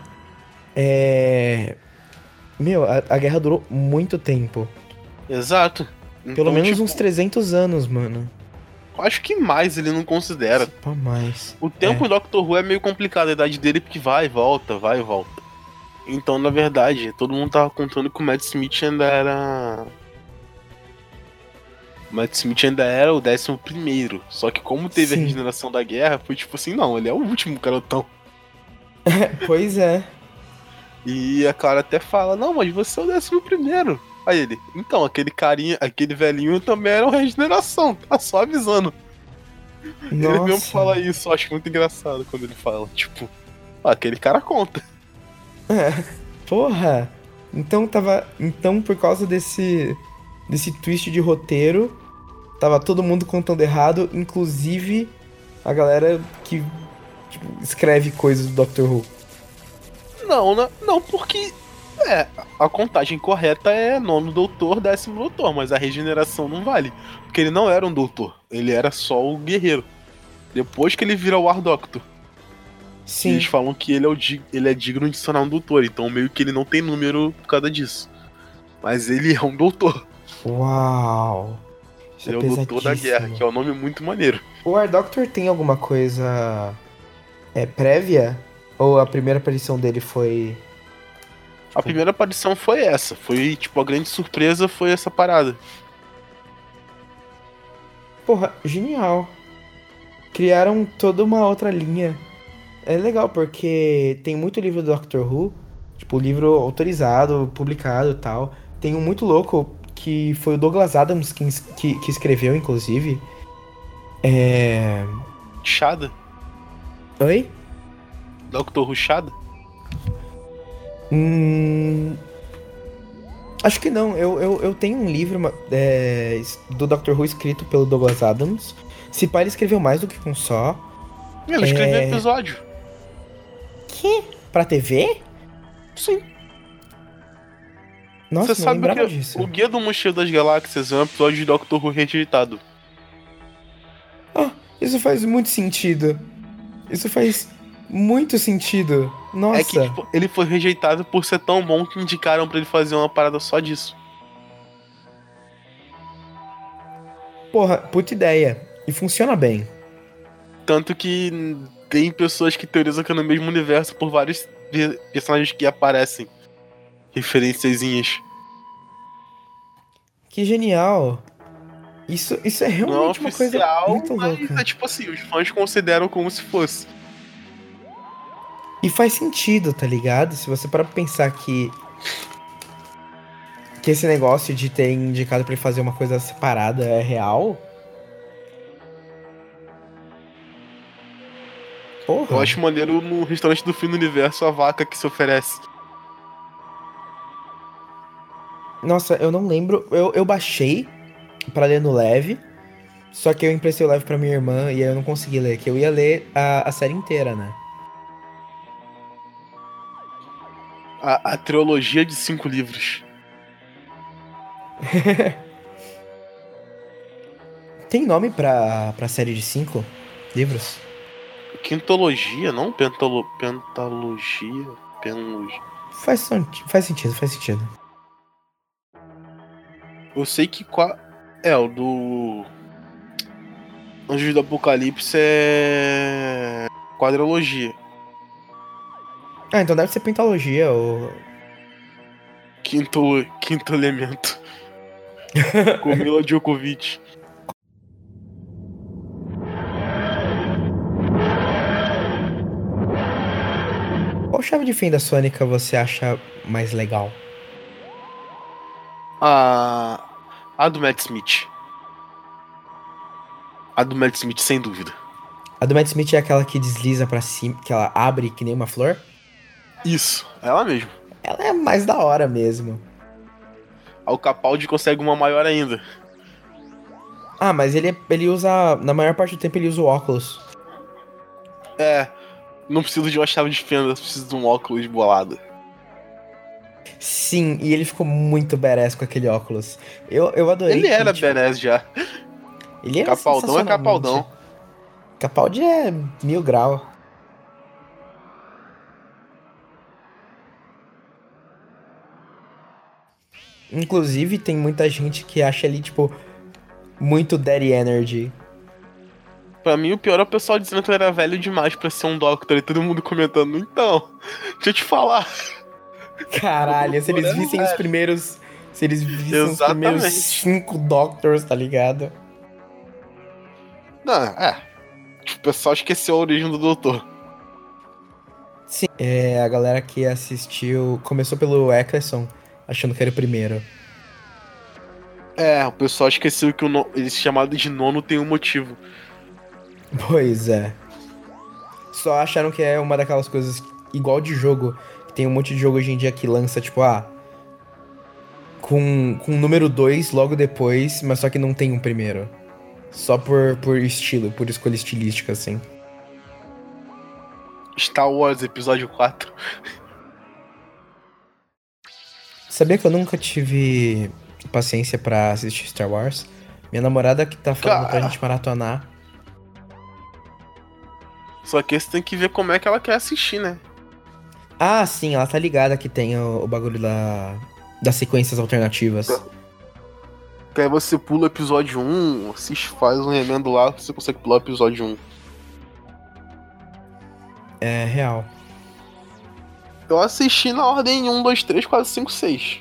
[SPEAKER 3] Meu, a guerra durou muito tempo.
[SPEAKER 2] Exato.
[SPEAKER 3] Pelo
[SPEAKER 2] Então,
[SPEAKER 3] menos
[SPEAKER 2] tipo,
[SPEAKER 3] uns 300 anos, mano.
[SPEAKER 2] acho que mais ele não considera.
[SPEAKER 3] Pra mais.
[SPEAKER 2] O tempo em Doctor Who é meio complicado, a idade dele, porque vai e volta, vai e volta. Então, na verdade, todo mundo tava contando que o Matt Smith ainda era... O Matt Smith ainda era o 11º. Só que como teve
[SPEAKER 3] Sim.
[SPEAKER 2] a regeneração da guerra, foi tipo assim, não, ele é o último garotão.
[SPEAKER 3] Pois é.
[SPEAKER 2] E a Clara até fala, não, mas você é o 11º. Aí ele, então, aquele carinha, aquele velhinho também era uma regeneração, tá só avisando. Ele mesmo
[SPEAKER 3] Nossa.
[SPEAKER 2] fala isso, eu acho muito engraçado quando ele fala, tipo, aquele cara conta.
[SPEAKER 3] Porra. Então, por causa desse twist de roteiro, tava todo mundo contando errado, inclusive a galera que tipo, escreve coisas do Doctor Who.
[SPEAKER 2] Não, porque a contagem correta é 9º doutor, 10º doutor, mas a regeneração não vale. Porque ele não era um doutor, ele era só o guerreiro. Depois que ele vira o War Doctor.
[SPEAKER 3] Sim.
[SPEAKER 2] Eles falam que ele é digno de se tornar um doutor, então meio que ele não tem número por causa disso. Mas ele é um doutor.
[SPEAKER 3] Uau. Isso
[SPEAKER 2] Ele é o doutor da guerra, que é um nome muito maneiro.
[SPEAKER 3] O War Doctor tem alguma coisa prévia? Ou a primeira aparição dele foi...
[SPEAKER 2] A primeira aparição foi essa. Foi, tipo, a grande surpresa foi essa parada.
[SPEAKER 3] Porra, genial. Criaram toda uma outra linha. É legal, porque tem muito livro do Doctor Who, tipo, livro autorizado, publicado e tal. Tem um muito louco, que foi o Douglas Adams que escreveu, inclusive.
[SPEAKER 2] Chada?
[SPEAKER 3] Oi?
[SPEAKER 2] Doctor Who Chada?
[SPEAKER 3] Acho que não. Eu tenho um livro do Doctor Who escrito pelo Douglas Adams. Se pá, ele escreveu mais do que um só.
[SPEAKER 2] Ele escreveu episódio.
[SPEAKER 3] Que? Pra TV?
[SPEAKER 2] Sim.
[SPEAKER 3] Nossa,
[SPEAKER 2] Você
[SPEAKER 3] não
[SPEAKER 2] sabe
[SPEAKER 3] lembrava
[SPEAKER 2] que
[SPEAKER 3] disso.
[SPEAKER 2] o Guia do Mochileiro das Galáxias é um episódio de Doctor Who reeditado.
[SPEAKER 3] Ah, isso faz muito sentido. Isso faz muito sentido. Nossa.
[SPEAKER 2] É que tipo, ele foi rejeitado por ser tão bom que indicaram pra ele fazer uma parada só disso.
[SPEAKER 3] Porra, puta ideia. E funciona bem.
[SPEAKER 2] Tanto que tem pessoas que teorizam que é no mesmo universo por vários personagens que aparecem. Referenciazinhas.
[SPEAKER 3] Que genial. Isso é
[SPEAKER 2] Não é
[SPEAKER 3] realmente uma coisa
[SPEAKER 2] oficial,
[SPEAKER 3] muito
[SPEAKER 2] mas
[SPEAKER 3] louca.
[SPEAKER 2] é tipo assim, os fãs consideram como se fosse.
[SPEAKER 3] E faz sentido, tá ligado? Se você parar pra pensar que esse negócio de ter indicado pra ele fazer uma coisa separada é real. Porra.
[SPEAKER 2] Eu acho maneiro no restaurante do fim do universo a vaca que se oferece.
[SPEAKER 3] Nossa, eu não lembro. Eu baixei pra ler no Leve. Só que eu emprestei o Leve pra minha irmã e aí eu não consegui ler. Que eu ia ler a série inteira, né?
[SPEAKER 2] A trilogia de 5 livros.
[SPEAKER 3] Tem nome pra série de 5 livros?
[SPEAKER 2] Quintologia, não? Pentalogia. Penlogia.
[SPEAKER 3] Faz sentido.
[SPEAKER 2] Eu sei que o do Anjos do Apocalipse é quadrilogia.
[SPEAKER 3] Ah, então deve ser pentalogia ou...
[SPEAKER 2] Quinto elemento. Com Mila Djokovic.
[SPEAKER 3] Qual chave de fenda sônica você acha mais legal?
[SPEAKER 2] A do Matt Smith. A do Matt Smith, sem dúvida.
[SPEAKER 3] A do Matt Smith é aquela que desliza pra cima, que ela abre que nem uma flor?
[SPEAKER 2] Isso, ela mesmo.
[SPEAKER 3] Ela é mais da hora mesmo.
[SPEAKER 2] O Capaldi consegue uma maior ainda.
[SPEAKER 3] Ah, mas ele usa... Na maior parte do tempo ele usa o óculos.
[SPEAKER 2] É, não preciso de uma chave de fenda, preciso de um óculos bolado.
[SPEAKER 3] Sim, e ele ficou muito badass com aquele óculos. Eu adorei.
[SPEAKER 2] Ele
[SPEAKER 3] que,
[SPEAKER 2] era
[SPEAKER 3] tipo,
[SPEAKER 2] badass já.
[SPEAKER 3] Ele era
[SPEAKER 2] Capaldão é capaldão.
[SPEAKER 3] Capaldi é 1000 grau. Inclusive, tem muita gente que acha ele, tipo, muito Daddy Energy.
[SPEAKER 2] Pra mim, o pior é o pessoal dizendo que ele era velho demais pra ser um Doctor e todo mundo comentando. Então, deixa eu te falar.
[SPEAKER 3] Caralho, se eles vissem os
[SPEAKER 2] velho.
[SPEAKER 3] primeiros. Se eles vissem os primeiros
[SPEAKER 2] Exatamente.
[SPEAKER 3] 5 Doctors, tá ligado?
[SPEAKER 2] Não, o pessoal esqueceu a origem do doutor.
[SPEAKER 3] Sim. É, a galera que assistiu. Começou pelo Eccleston, achando que era o primeiro.
[SPEAKER 2] O pessoal esqueceu que esse chamado de nono tem um motivo.
[SPEAKER 3] Pois é. Só acharam que é uma daquelas coisas igual de jogo. Tem um monte de jogo hoje em dia que lança, tipo, com o número 2 logo depois, mas só que não tem um primeiro. Só por estilo, por escolha estilística, assim.
[SPEAKER 2] Star Wars Episódio 4.
[SPEAKER 3] Sabia que eu nunca tive paciência pra assistir Star Wars? Minha namorada que tá falando pra gente maratonar.
[SPEAKER 2] Só que você tem que ver como é que ela quer assistir, né?
[SPEAKER 3] Ah, sim, ela tá ligada que tem o bagulho das sequências alternativas.
[SPEAKER 2] Que aí você pula o episódio 1, assiste, faz um remendo lá, você consegue pular o episódio 1.
[SPEAKER 3] É real.
[SPEAKER 2] Eu assisti na ordem 1, 2, 3, 4, 5, 6.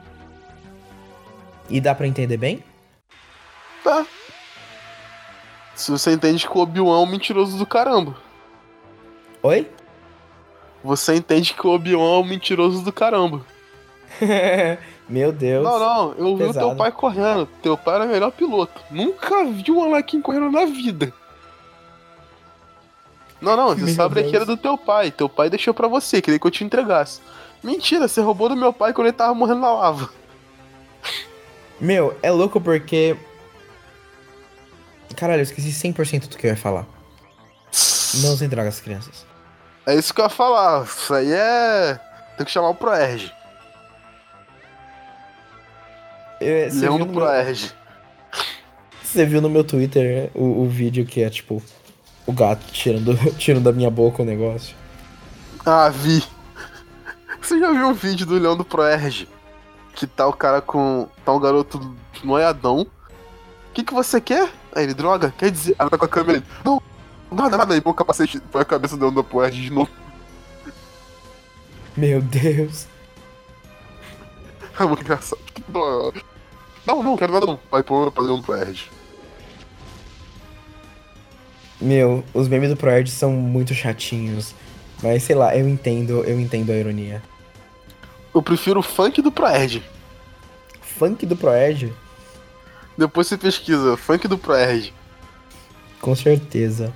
[SPEAKER 3] E dá pra entender bem?
[SPEAKER 2] Tá. Se você entende que o Obi-Wan é um mentiroso do caramba.
[SPEAKER 3] Oi?
[SPEAKER 2] Você entende que o Obi-Wan é um mentiroso do caramba.
[SPEAKER 3] Meu Deus.
[SPEAKER 2] Não, eu vi o
[SPEAKER 3] Pesado.
[SPEAKER 2] teu pai correndo. Teu pai era o melhor piloto. Nunca vi o Anakin correndo na vida. Não, você
[SPEAKER 3] Meu
[SPEAKER 2] sabe
[SPEAKER 3] Deus.
[SPEAKER 2] que era do teu pai. Teu pai deixou pra você, queria que eu te entregasse. Mentira, você roubou do meu pai quando ele tava morrendo na lava.
[SPEAKER 3] Meu, é louco porque... Caralho, eu esqueci 100% do que eu ia falar. Não se entrega às crianças.
[SPEAKER 2] É isso que eu ia falar. Isso aí é... Tem que chamar o Proerge.
[SPEAKER 3] Você
[SPEAKER 2] Leão
[SPEAKER 3] viu
[SPEAKER 2] do
[SPEAKER 3] no meu-
[SPEAKER 2] Proerge.
[SPEAKER 3] Você viu no meu Twitter o vídeo que é, tipo, o gato tirando da minha boca o negócio?
[SPEAKER 2] Ah, vi. Você já viu um vídeo do Leão do Proerge? Que tá o cara com... Tá um garoto noiadão. O que você quer? Aí ele, droga, quer dizer... Ela tá com a câmera. Não, nada. Aí põe o capacete, põe a cabeça do Leão do Proerge de novo.
[SPEAKER 3] Meu Deus.
[SPEAKER 2] É muito engraçado. Não, quero nada não. Vai pôr pra Leão do Proerge.
[SPEAKER 3] Meu, os memes do ProErd são muito chatinhos. Mas sei lá, eu entendo a ironia.
[SPEAKER 2] Eu prefiro o funk do Proerge.
[SPEAKER 3] Funk do ProErd?
[SPEAKER 2] Depois você pesquisa, funk do Proerge.
[SPEAKER 3] Com certeza.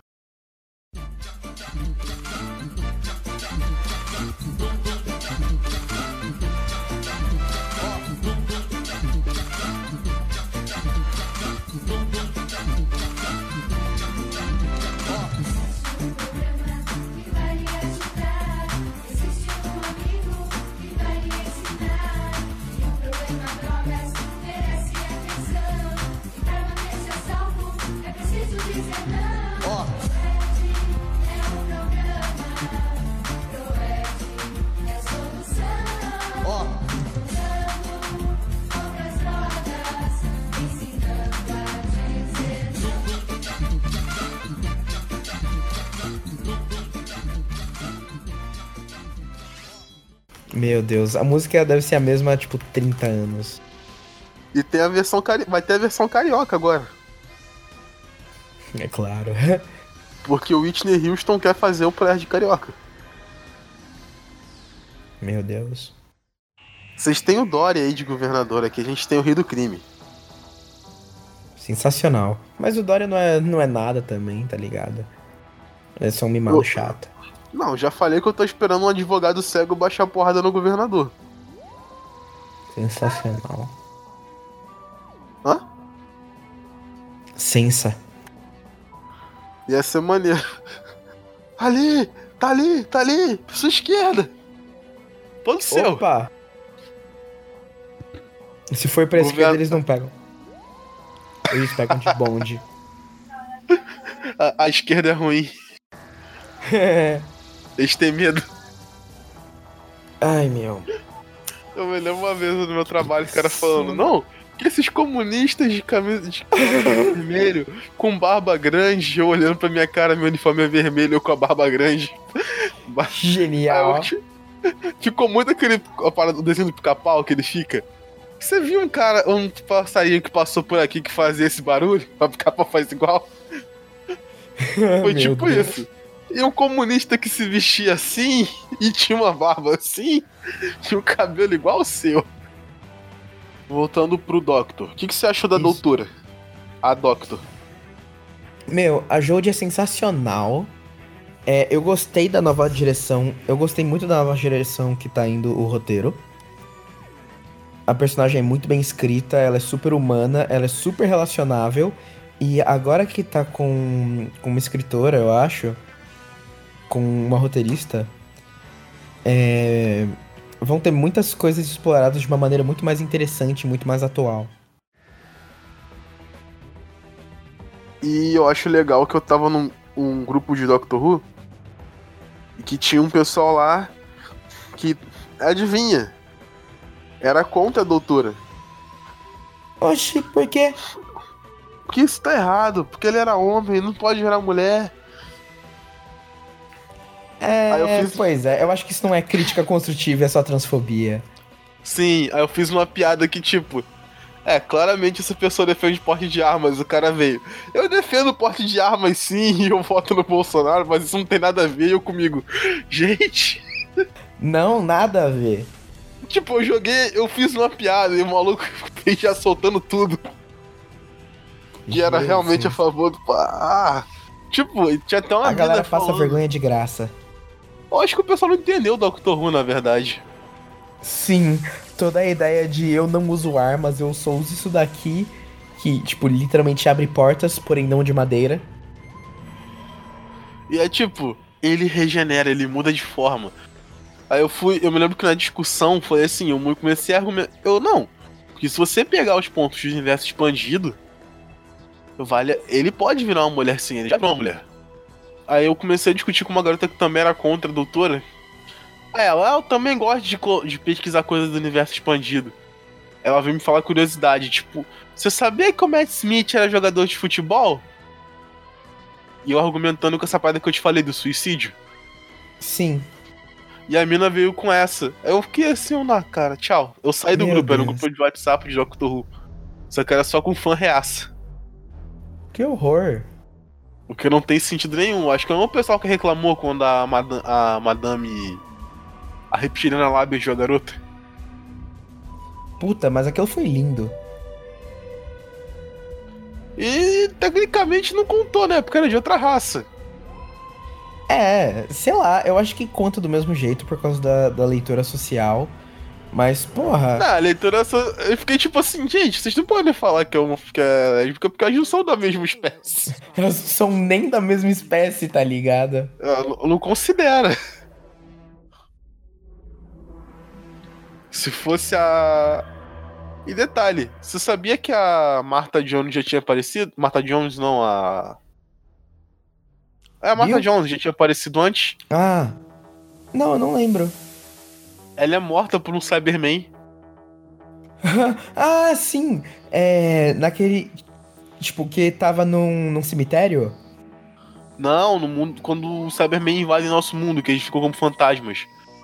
[SPEAKER 3] Meu Deus, a música deve ser a mesma há, tipo, 30 anos.
[SPEAKER 2] E tem a versão vai ter a versão carioca agora.
[SPEAKER 3] É claro.
[SPEAKER 2] Porque o Whitney Houston quer fazer o Proerge carioca.
[SPEAKER 3] Meu Deus.
[SPEAKER 2] Vocês têm o Dória aí de governador, aqui a gente tem o Rei do Crime.
[SPEAKER 3] Sensacional. Mas o Dória não é nada também, tá ligado? É só um mimado
[SPEAKER 2] Ô.
[SPEAKER 3] chato.
[SPEAKER 2] Não, já falei que eu tô esperando um advogado cego baixar a porrada no governador.
[SPEAKER 3] Sensacional.
[SPEAKER 2] Hã?
[SPEAKER 3] Sensa.
[SPEAKER 2] Ia ser maneiro. Ali, tá ali, sua esquerda. Todo seu.
[SPEAKER 3] Opa! Se for pra esquerda, eles não pegam. Eles pegam de bonde.
[SPEAKER 2] A esquerda é ruim. Eles têm medo.
[SPEAKER 3] Ai, meu.
[SPEAKER 2] Eu me lembro uma vez no meu trabalho, o cara falando, não, que esses comunistas de camisa de vermelho, com barba grande, eu olhando pra minha cara, meu uniforme é vermelho, eu com a barba grande.
[SPEAKER 3] Genial.
[SPEAKER 2] Aí ficou muito aquele o desenho do pica-pau que ele fica. Você viu um cara, um passarinho que passou por aqui que fazia esse barulho? O pica-pau faz igual? Foi
[SPEAKER 3] Meu
[SPEAKER 2] tipo
[SPEAKER 3] Deus.
[SPEAKER 2] isso. E um comunista que se vestia assim e tinha uma barba assim, tinha o cabelo igual o seu. Voltando pro Doctor. O que você achou da
[SPEAKER 3] Isso.
[SPEAKER 2] doutora? A Doctor.
[SPEAKER 3] Meu, a Jodie é sensacional. Eu gostei da nova direção. Eu gostei muito da nova direção que tá indo o roteiro. A personagem é muito bem escrita, ela é super humana, ela é super relacionável. E agora que tá com uma escritora, eu acho, com uma roteirista, vão ter muitas coisas exploradas de uma maneira muito mais interessante, muito mais atual.
[SPEAKER 2] E eu acho legal que eu tava num grupo de Doctor Who e que tinha um pessoal lá que, adivinha, era contra a doutora.
[SPEAKER 3] Oxi, por quê?
[SPEAKER 2] Porque isso tá errado, porque ele era homem, não pode virar mulher. Aí eu fiz-
[SPEAKER 3] Pois é, eu acho que isso não é crítica construtiva, é só transfobia.
[SPEAKER 2] Sim, aí eu fiz uma piada que tipo, claramente essa pessoa defende porte de armas, o cara veio. Eu defendo porte de armas sim, e eu voto no Bolsonaro, mas isso não tem nada a ver, eu comigo. Gente,
[SPEAKER 3] Não, nada a ver.
[SPEAKER 2] tipo, eu fiz uma piada e o maluco fez já soltando tudo. Que era realmente a favor do. Tipo, tinha até uma
[SPEAKER 3] A galera
[SPEAKER 2] mina
[SPEAKER 3] passa
[SPEAKER 2] falando.
[SPEAKER 3] vergonha de graça.
[SPEAKER 2] Eu acho que o pessoal não entendeu o Doctor Who, na verdade.
[SPEAKER 3] Sim, toda a ideia de eu não uso armas, eu só uso isso daqui, que, tipo, literalmente abre portas, porém não de madeira.
[SPEAKER 2] E é tipo, ele regenera, ele muda de forma. Aí eu me lembro que na discussão foi assim, eu comecei a argumentar. Não. Porque se você pegar os pontos do universo expandido, ele pode virar uma mulher sim, ele já virou uma mulher. Aí eu comecei a discutir com uma garota que também era contra a doutora. Aí eu também gosto de pesquisar coisas do universo expandido. Ela veio me falar curiosidade, tipo, você sabia que o Matt Smith era jogador de futebol? E eu argumentando com essa parada que eu te falei do suicídio.
[SPEAKER 3] Sim.
[SPEAKER 2] E a mina veio com essa. Aí eu fiquei assim, cara, tchau. Eu saí do
[SPEAKER 3] Meu
[SPEAKER 2] grupo, era um
[SPEAKER 3] Deus.
[SPEAKER 2] grupo de WhatsApp de Doctor Who. Só que era só com fã reaça.
[SPEAKER 3] Que horror.
[SPEAKER 2] O que não tem sentido nenhum. Acho que é o pessoal que reclamou quando a Madame. A reptiliana lá beijou a garota.
[SPEAKER 3] Puta, mas aquilo foi lindo.
[SPEAKER 2] E tecnicamente não contou, né? Porque era de outra raça.
[SPEAKER 3] Sei lá, eu acho que conta do mesmo jeito por causa da leitura social. Mas, porra,
[SPEAKER 2] Na leitura, eu fiquei tipo assim, gente, vocês não podem falar que é lésbica porque elas não são da mesma espécie.
[SPEAKER 3] elas não são nem da mesma espécie, tá ligado?
[SPEAKER 2] Eu não considera. Se fosse a. E detalhe, você sabia que a Martha Jones já tinha aparecido? Martha Jones não, a. A Martha
[SPEAKER 3] Bill?
[SPEAKER 2] Jones já tinha aparecido antes.
[SPEAKER 3] Ah, não, eu não lembro.
[SPEAKER 2] Ela é morta por um Cyberman.
[SPEAKER 3] Ah, sim, naquele, tipo, que tava num cemitério?
[SPEAKER 2] Não, no mundo. Quando o Cyberman invade nosso mundo, que a gente ficou como fantasmas.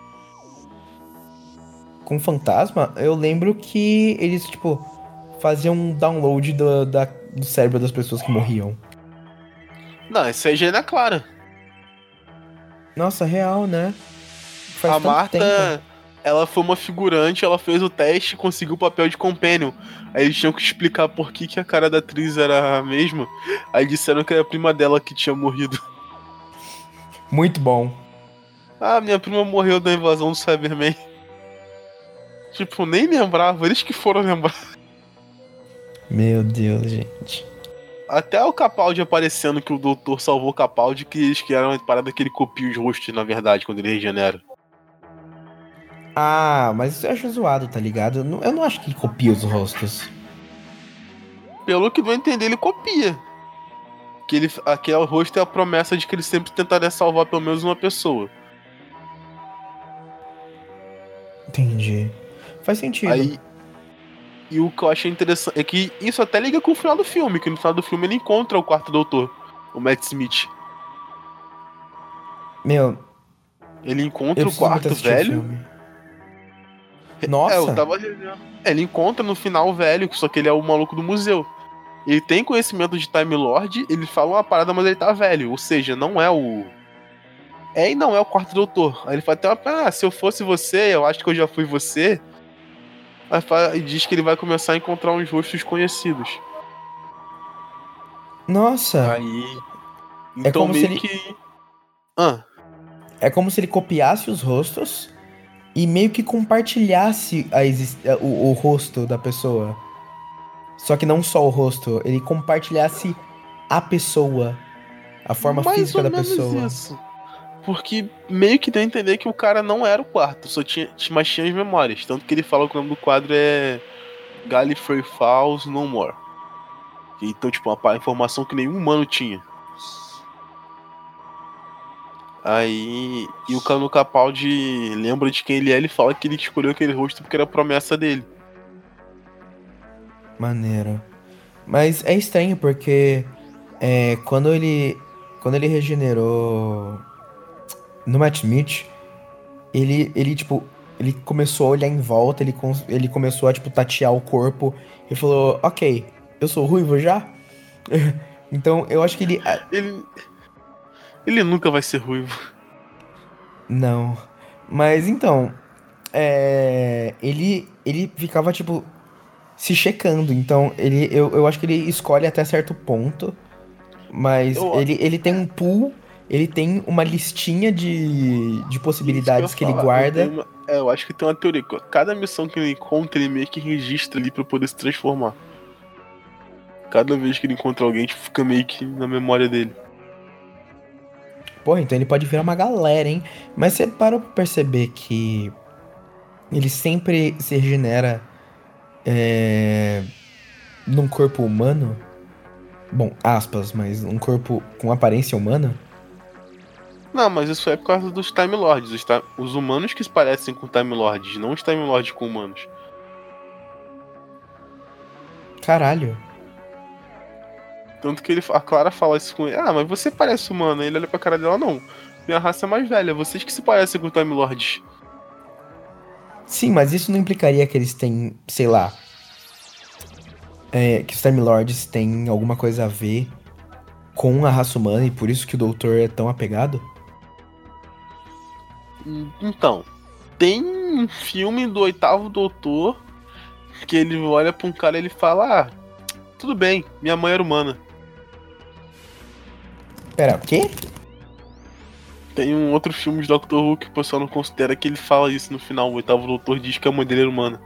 [SPEAKER 3] Com fantasma? Eu lembro que eles, tipo, faziam um download do cérebro das pessoas que morriam.
[SPEAKER 2] Não, isso aí já é na Clara.
[SPEAKER 3] Nossa, real, né? Faz
[SPEAKER 2] A
[SPEAKER 3] tanto
[SPEAKER 2] Marta,
[SPEAKER 3] tempo.
[SPEAKER 2] ela foi uma figurante, ela fez o teste e conseguiu o papel de Companion. Aí eles tinham que explicar por que a cara da atriz era a mesma. Aí disseram que era a prima dela que tinha morrido.
[SPEAKER 3] Muito bom.
[SPEAKER 2] Ah, minha prima morreu da invasão do Cyberman. Tipo, nem lembrava, eles que foram lembrar.
[SPEAKER 3] Meu Deus, gente.
[SPEAKER 2] Até o Capaldi aparecendo que o doutor salvou o Capaldi, que eles criaram uma parada que ele copia os rostos, na verdade, quando ele regenera.
[SPEAKER 3] Ah, mas eu acho zoado, tá ligado? Eu não acho que copia os rostos.
[SPEAKER 2] Pelo que deu a entender, ele copia. Que aquele rosto é a promessa de que ele sempre tentaria salvar pelo menos uma pessoa.
[SPEAKER 3] Entendi. Faz sentido.
[SPEAKER 2] Aí, e o que eu achei interessante é que isso até liga com o final do filme, que no final do filme ele encontra o quarto doutor, o Matt Smith.
[SPEAKER 3] Meu,
[SPEAKER 2] Ele
[SPEAKER 3] eu
[SPEAKER 2] encontra o
[SPEAKER 3] preciso muito
[SPEAKER 2] quarto
[SPEAKER 3] assistir o
[SPEAKER 2] velho.
[SPEAKER 3] filme. Nossa!
[SPEAKER 2] Eu tava revendo. Ele encontra no final o velho, só que ele é o maluco do museu. Ele tem conhecimento de Time Lord, ele fala uma parada, mas ele tá velho. Ou seja, não é o. É e não é o quarto doutor. Aí ele fala até se eu fosse você, eu acho que eu já fui você. Aí diz que ele vai começar a encontrar uns rostos conhecidos.
[SPEAKER 3] Nossa!
[SPEAKER 2] Aí.
[SPEAKER 3] É
[SPEAKER 2] Então
[SPEAKER 3] como se
[SPEAKER 2] meio
[SPEAKER 3] ele-
[SPEAKER 2] que. Ah,
[SPEAKER 3] É como se ele copiasse os rostos e meio que compartilhasse o rosto da pessoa. Só que não só o rosto, ele compartilhasse a pessoa, a forma
[SPEAKER 2] mais
[SPEAKER 3] física
[SPEAKER 2] ou
[SPEAKER 3] da
[SPEAKER 2] menos
[SPEAKER 3] pessoa.
[SPEAKER 2] isso. Porque meio que deu a entender que o cara não era o quarto, mas tinha as memórias. Tanto que ele fala que o nome do quadro é Gallifrey Falls No More. Então, tipo, uma informação que nenhum humano tinha. Aí. E o Cano Capaldi lembra de quem ele é, ele fala que ele escolheu aquele rosto porque era a promessa dele.
[SPEAKER 3] Maneiro. Mas é estranho porque quando ele regenerou no Matt Smith, ele tipo, ele começou a olhar em volta, ele começou a tipo tatear o corpo e falou, ok, eu sou ruivo já? Então eu acho que ele
[SPEAKER 2] Ele nunca vai ser ruivo.
[SPEAKER 3] não. Mas então, ele ficava tipo se checando, então eu acho que ele escolhe até certo ponto. Mas
[SPEAKER 2] Eu-
[SPEAKER 3] ele tem um pool, ele tem uma listinha de possibilidades
[SPEAKER 2] Isso
[SPEAKER 3] que ele
[SPEAKER 2] eu ia falar.
[SPEAKER 3] guarda.
[SPEAKER 2] Eu acho que tem uma teoria. Cada missão que ele encontra, ele meio que registra ali pra poder se transformar. Cada vez que ele encontra alguém, tipo, fica meio que na memória dele.
[SPEAKER 3] Porra, então ele pode virar uma galera, hein? Mas você parou pra perceber que ele sempre se regenera num corpo humano? Bom, aspas, mas um corpo com aparência humana?
[SPEAKER 2] Não, mas isso é por causa dos Time Lords. Os humanos que se parecem com Time Lords, não os Time Lords com humanos.
[SPEAKER 3] Caralho.
[SPEAKER 2] Tanto que a Clara fala isso com ele. Ah, mas você parece humano. Aí ele olha pra cara dela, não. Minha raça é mais velha, vocês que se parecem com Time Lords.
[SPEAKER 3] Sim, mas isso não implicaria que eles têm, sei lá. Que os Time Lords têm alguma coisa a ver com a raça humana e por isso que o doutor é tão apegado?
[SPEAKER 2] Então, tem um filme do Oitavo Doutor que ele olha pra um cara e ele fala: Ah, tudo bem, minha mãe era humana.
[SPEAKER 3] Pera, o quê?
[SPEAKER 2] Tem um outro filme de Doctor Who que o pessoal não considera que ele fala isso no final. O Oitavo Doutor diz que a mãe dele era humana.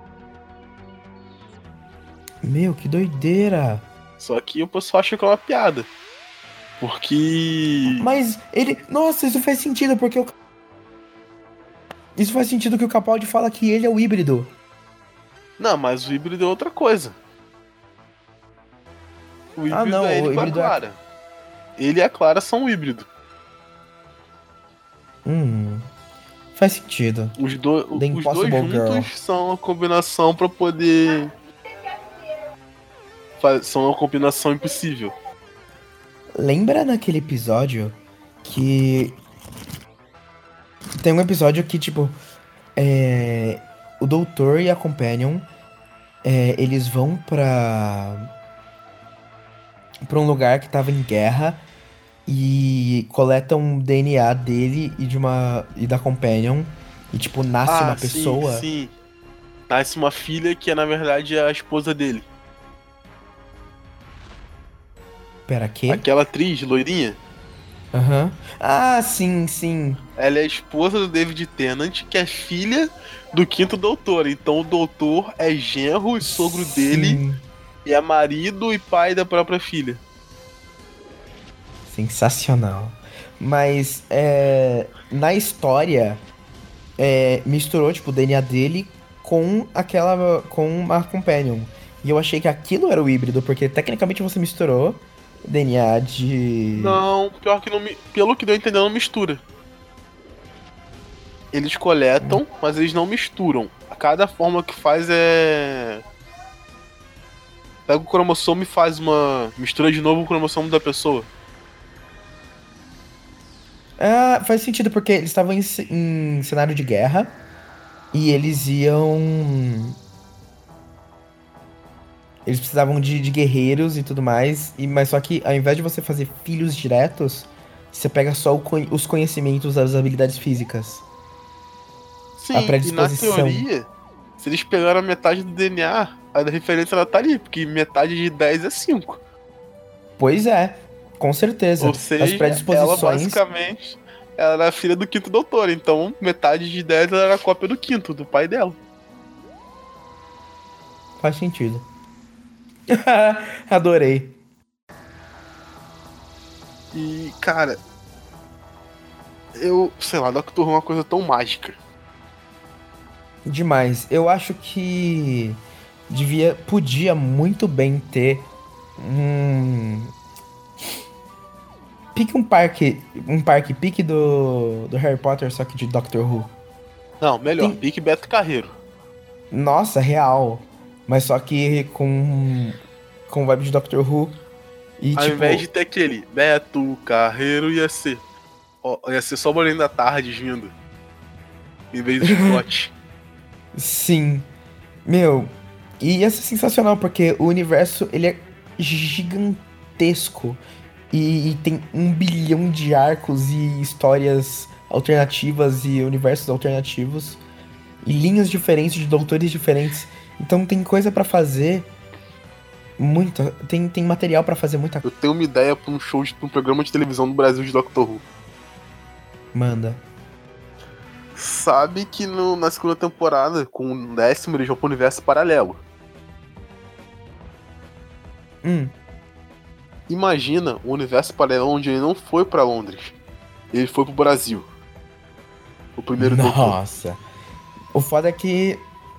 [SPEAKER 3] Meu, que doideira!
[SPEAKER 2] Só que o pessoal acha que é uma piada. Porque.
[SPEAKER 3] Mas ele. Nossa, isso faz sentido, porque o. Isso faz sentido que o Capaldi fala que ele é o híbrido.
[SPEAKER 2] Não, mas o híbrido é outra coisa. O híbrido
[SPEAKER 3] não,
[SPEAKER 2] é ele
[SPEAKER 3] o
[SPEAKER 2] com a
[SPEAKER 3] híbrido é-
[SPEAKER 2] Clara. Ele e a Clara são um híbrido.
[SPEAKER 3] Faz sentido.
[SPEAKER 2] Os
[SPEAKER 3] The
[SPEAKER 2] dois
[SPEAKER 3] Impossible
[SPEAKER 2] juntos
[SPEAKER 3] Girl.
[SPEAKER 2] são uma combinação pra poder. São uma combinação impossível.
[SPEAKER 3] Lembra naquele episódio que. Tem um episódio que, tipo. O doutor e a Companion. Eles vão pra um lugar que tava em guerra. E coletam DNA dele e da Companion. E, tipo, nasce uma pessoa.
[SPEAKER 2] Sim. Nasce uma filha que é, na verdade, a esposa dele.
[SPEAKER 3] Pera, quê?
[SPEAKER 2] Aquela atriz, loirinha,
[SPEAKER 3] Aham. Ah, sim, sim.
[SPEAKER 2] ela é a esposa do David Tennant, que é filha do quinto doutor. Então o doutor é genro e sogro dele
[SPEAKER 3] Sim.
[SPEAKER 2] E é marido e pai da própria filha.
[SPEAKER 3] Sensacional. Mas na história misturou tipo o DNA dele com uma companion. E eu achei que aquilo era o híbrido, porque tecnicamente você misturou DNA de.
[SPEAKER 2] Não, pior que não me. Pelo que deu a entender, não mistura. Eles coletam, mas eles não misturam. Cada forma que faz é. Pega o cromossomo e faz uma. Mistura de novo o cromossomo da pessoa.
[SPEAKER 3] Ah, faz sentido, porque eles estavam em cenário de guerra e eles iam. Eles precisavam de guerreiros e tudo mais, mas só que ao invés de você fazer filhos diretos, você pega só os conhecimentos das habilidades físicas. A
[SPEAKER 2] Sim, e na
[SPEAKER 3] predisposição.
[SPEAKER 2] teoria, se eles pegaram a metade do DNA, a referência ela tá ali, porque metade de 10 é 5.
[SPEAKER 3] Pois é, com certeza.
[SPEAKER 2] Ou
[SPEAKER 3] As
[SPEAKER 2] seja, ela
[SPEAKER 3] predisposições.
[SPEAKER 2] basicamente ela era filha do quinto doutor, então metade de 10 ela era a cópia do quinto, do pai dela.
[SPEAKER 3] Faz sentido. Adorei.
[SPEAKER 2] E, cara, sei lá, Doctor Who é uma coisa tão mágica.
[SPEAKER 3] Demais. Eu acho que podia muito bem ter pique um parque pique do Harry Potter, só que de Doctor Who.
[SPEAKER 2] Não, melhor,
[SPEAKER 3] Tem-
[SPEAKER 2] Pique Beto Carreiro.
[SPEAKER 3] Nossa, real. Mas só que com vibe de Doctor Who. E
[SPEAKER 2] Ao
[SPEAKER 3] tipo,
[SPEAKER 2] invés de ter aquele Beto Carreiro, ia ser só o Bolinho da Tarde vindo. Em vez do Scott.
[SPEAKER 3] sim. Meu, e ia ser sensacional, porque o universo, ele é gigantesco. E tem 1 bilhão de arcos e histórias alternativas e universos alternativos. E linhas diferentes de doutores diferentes. Então tem coisa pra fazer. Muita. Tem material pra fazer muita
[SPEAKER 2] Eu
[SPEAKER 3] coisa.
[SPEAKER 2] tenho uma ideia pra pra um programa de televisão no Brasil de Doctor Who.
[SPEAKER 3] Manda.
[SPEAKER 2] Sabe que na segunda temporada, com o 10º, eles vão pro universo paralelo. Imagina um universo paralelo onde ele não foi pra Londres. Ele foi pro Brasil. O primeiro doutor.
[SPEAKER 3] Nossa. O foda é que.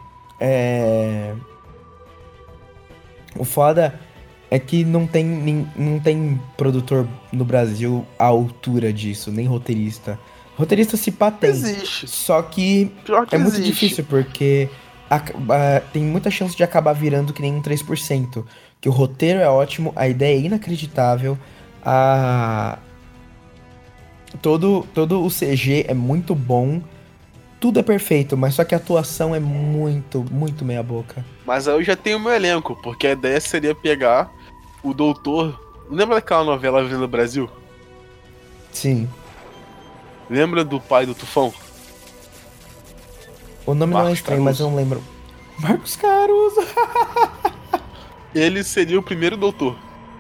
[SPEAKER 3] O foda é que não tem produtor no Brasil à altura disso, nem roteirista. Roteirista se pá tem.
[SPEAKER 2] Existe.
[SPEAKER 3] Só que
[SPEAKER 2] Pior que
[SPEAKER 3] é muito
[SPEAKER 2] existe.
[SPEAKER 3] difícil, porque tem muita chance de acabar virando que nem um 3%. Que o roteiro é ótimo, a ideia é inacreditável, todo o CG é muito bom, tudo é perfeito, mas só que a atuação é muito, muito meia boca.
[SPEAKER 2] Mas aí eu já tenho o meu elenco, porque a ideia seria pegar o doutor. Lembra daquela novela Avenida Brasil?
[SPEAKER 3] Sim.
[SPEAKER 2] Lembra do pai do Tufão?
[SPEAKER 3] O nome não é
[SPEAKER 2] Marcos
[SPEAKER 3] estranho, mas
[SPEAKER 2] Caruso.
[SPEAKER 3] eu não lembro. Marcos Caruso!
[SPEAKER 2] Ele seria o primeiro doutor.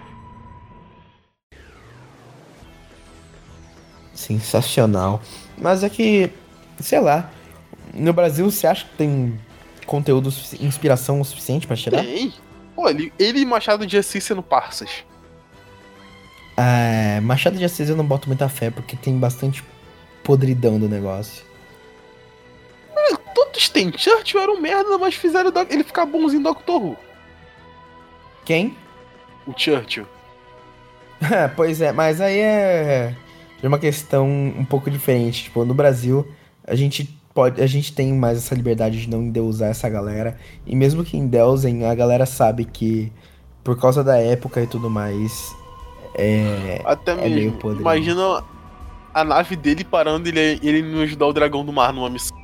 [SPEAKER 3] Sensacional. Mas é que, sei lá, no Brasil você acha que tem conteúdo, inspiração o suficiente pra tirar?
[SPEAKER 2] Tem. Pô, ele e Machado de Assis sendo parças.
[SPEAKER 3] Machado de Assis eu não boto muita fé, porque tem bastante podridão do negócio.
[SPEAKER 2] Todos têm. Churchill era um merda, mas fizeram ele ficar bonzinho em Doctor Who.
[SPEAKER 3] Quem?
[SPEAKER 2] O Churchill.
[SPEAKER 3] Pois é, mas aí é uma questão um pouco diferente. Tipo, no Brasil, a gente tem mais essa liberdade de não endeusar essa galera. E mesmo que endeusem, a galera sabe que, por causa da época e tudo mais,
[SPEAKER 2] Até
[SPEAKER 3] meio
[SPEAKER 2] mesmo.
[SPEAKER 3] podre.
[SPEAKER 2] Imagina a nave dele parando e ele não ajudar o dragão do mar numa missão.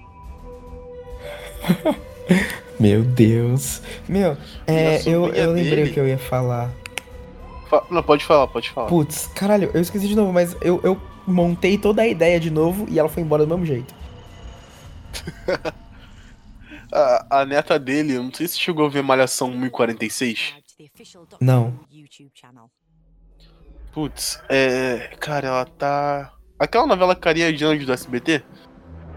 [SPEAKER 3] Meu Deus. Meu,
[SPEAKER 2] E a sobrinha
[SPEAKER 3] eu lembrei
[SPEAKER 2] dele?
[SPEAKER 3] o que eu ia falar.
[SPEAKER 2] Não, pode falar.
[SPEAKER 3] Putz, caralho, eu esqueci de novo, mas eu montei toda a ideia de novo e ela foi embora do mesmo jeito.
[SPEAKER 2] A neta dele, eu não sei se chegou a ver Malhação 1046.
[SPEAKER 3] Não.
[SPEAKER 2] Putz, cara, ela tá. Aquela novela Carinha de Anjo do SBT?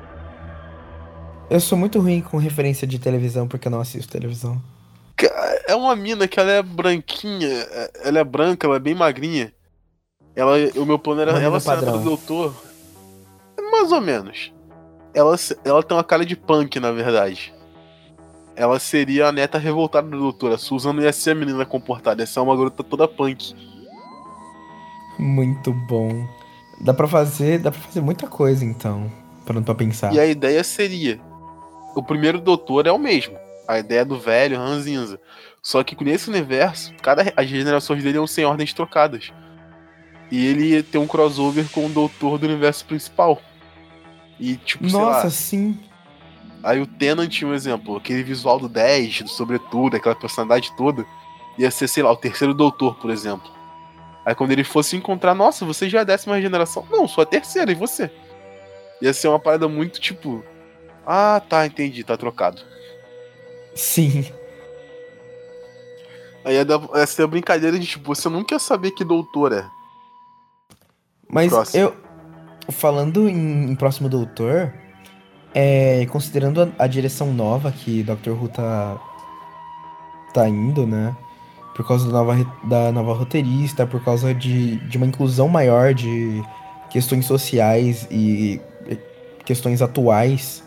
[SPEAKER 3] Eu sou muito ruim com referência de televisão porque eu não assisto televisão.
[SPEAKER 2] é uma mina que ela é branquinha, ela é branca, ela é bem magrinha. O meu plano era
[SPEAKER 3] Uma mina
[SPEAKER 2] ela ser neta do
[SPEAKER 3] padrão.
[SPEAKER 2] doutor. Mais ou menos. Ela tem uma cara de punk, na verdade. Ela seria a neta revoltada da doutora. A Susan não ia ser a menina comportada, ia ser uma garota toda punk.
[SPEAKER 3] Muito bom. Dá pra fazer muita coisa, então. Parando pra pensar.
[SPEAKER 2] E a ideia seria: o primeiro doutor é o mesmo. A ideia do velho Ranzinza. Só que nesse universo, as gerações dele iam ser em ordens trocadas. E ele ia ter um crossover com o doutor do universo principal. E tipo,
[SPEAKER 3] Nossa,
[SPEAKER 2] sei lá.
[SPEAKER 3] sim.
[SPEAKER 2] Aí o Tennant, um exemplo, aquele visual do 10, do sobretudo, aquela personalidade toda, ia ser, sei lá, o terceiro doutor, por exemplo. Aí quando ele fosse encontrar, nossa, você já é a 10ª geração? Não, sou a terceira, e você? Ia ser uma parada muito tipo, ah, tá, entendi, tá trocado.
[SPEAKER 3] Sim.
[SPEAKER 2] Aí ia ser a brincadeira de tipo, você nunca ia saber que doutor é.
[SPEAKER 3] Mas
[SPEAKER 2] Próximo.
[SPEAKER 3] falando em Próximo Doutor, considerando a direção nova que Doctor Who tá indo, né? Por causa da nova roteirista, por causa de uma inclusão maior de questões sociais e questões atuais,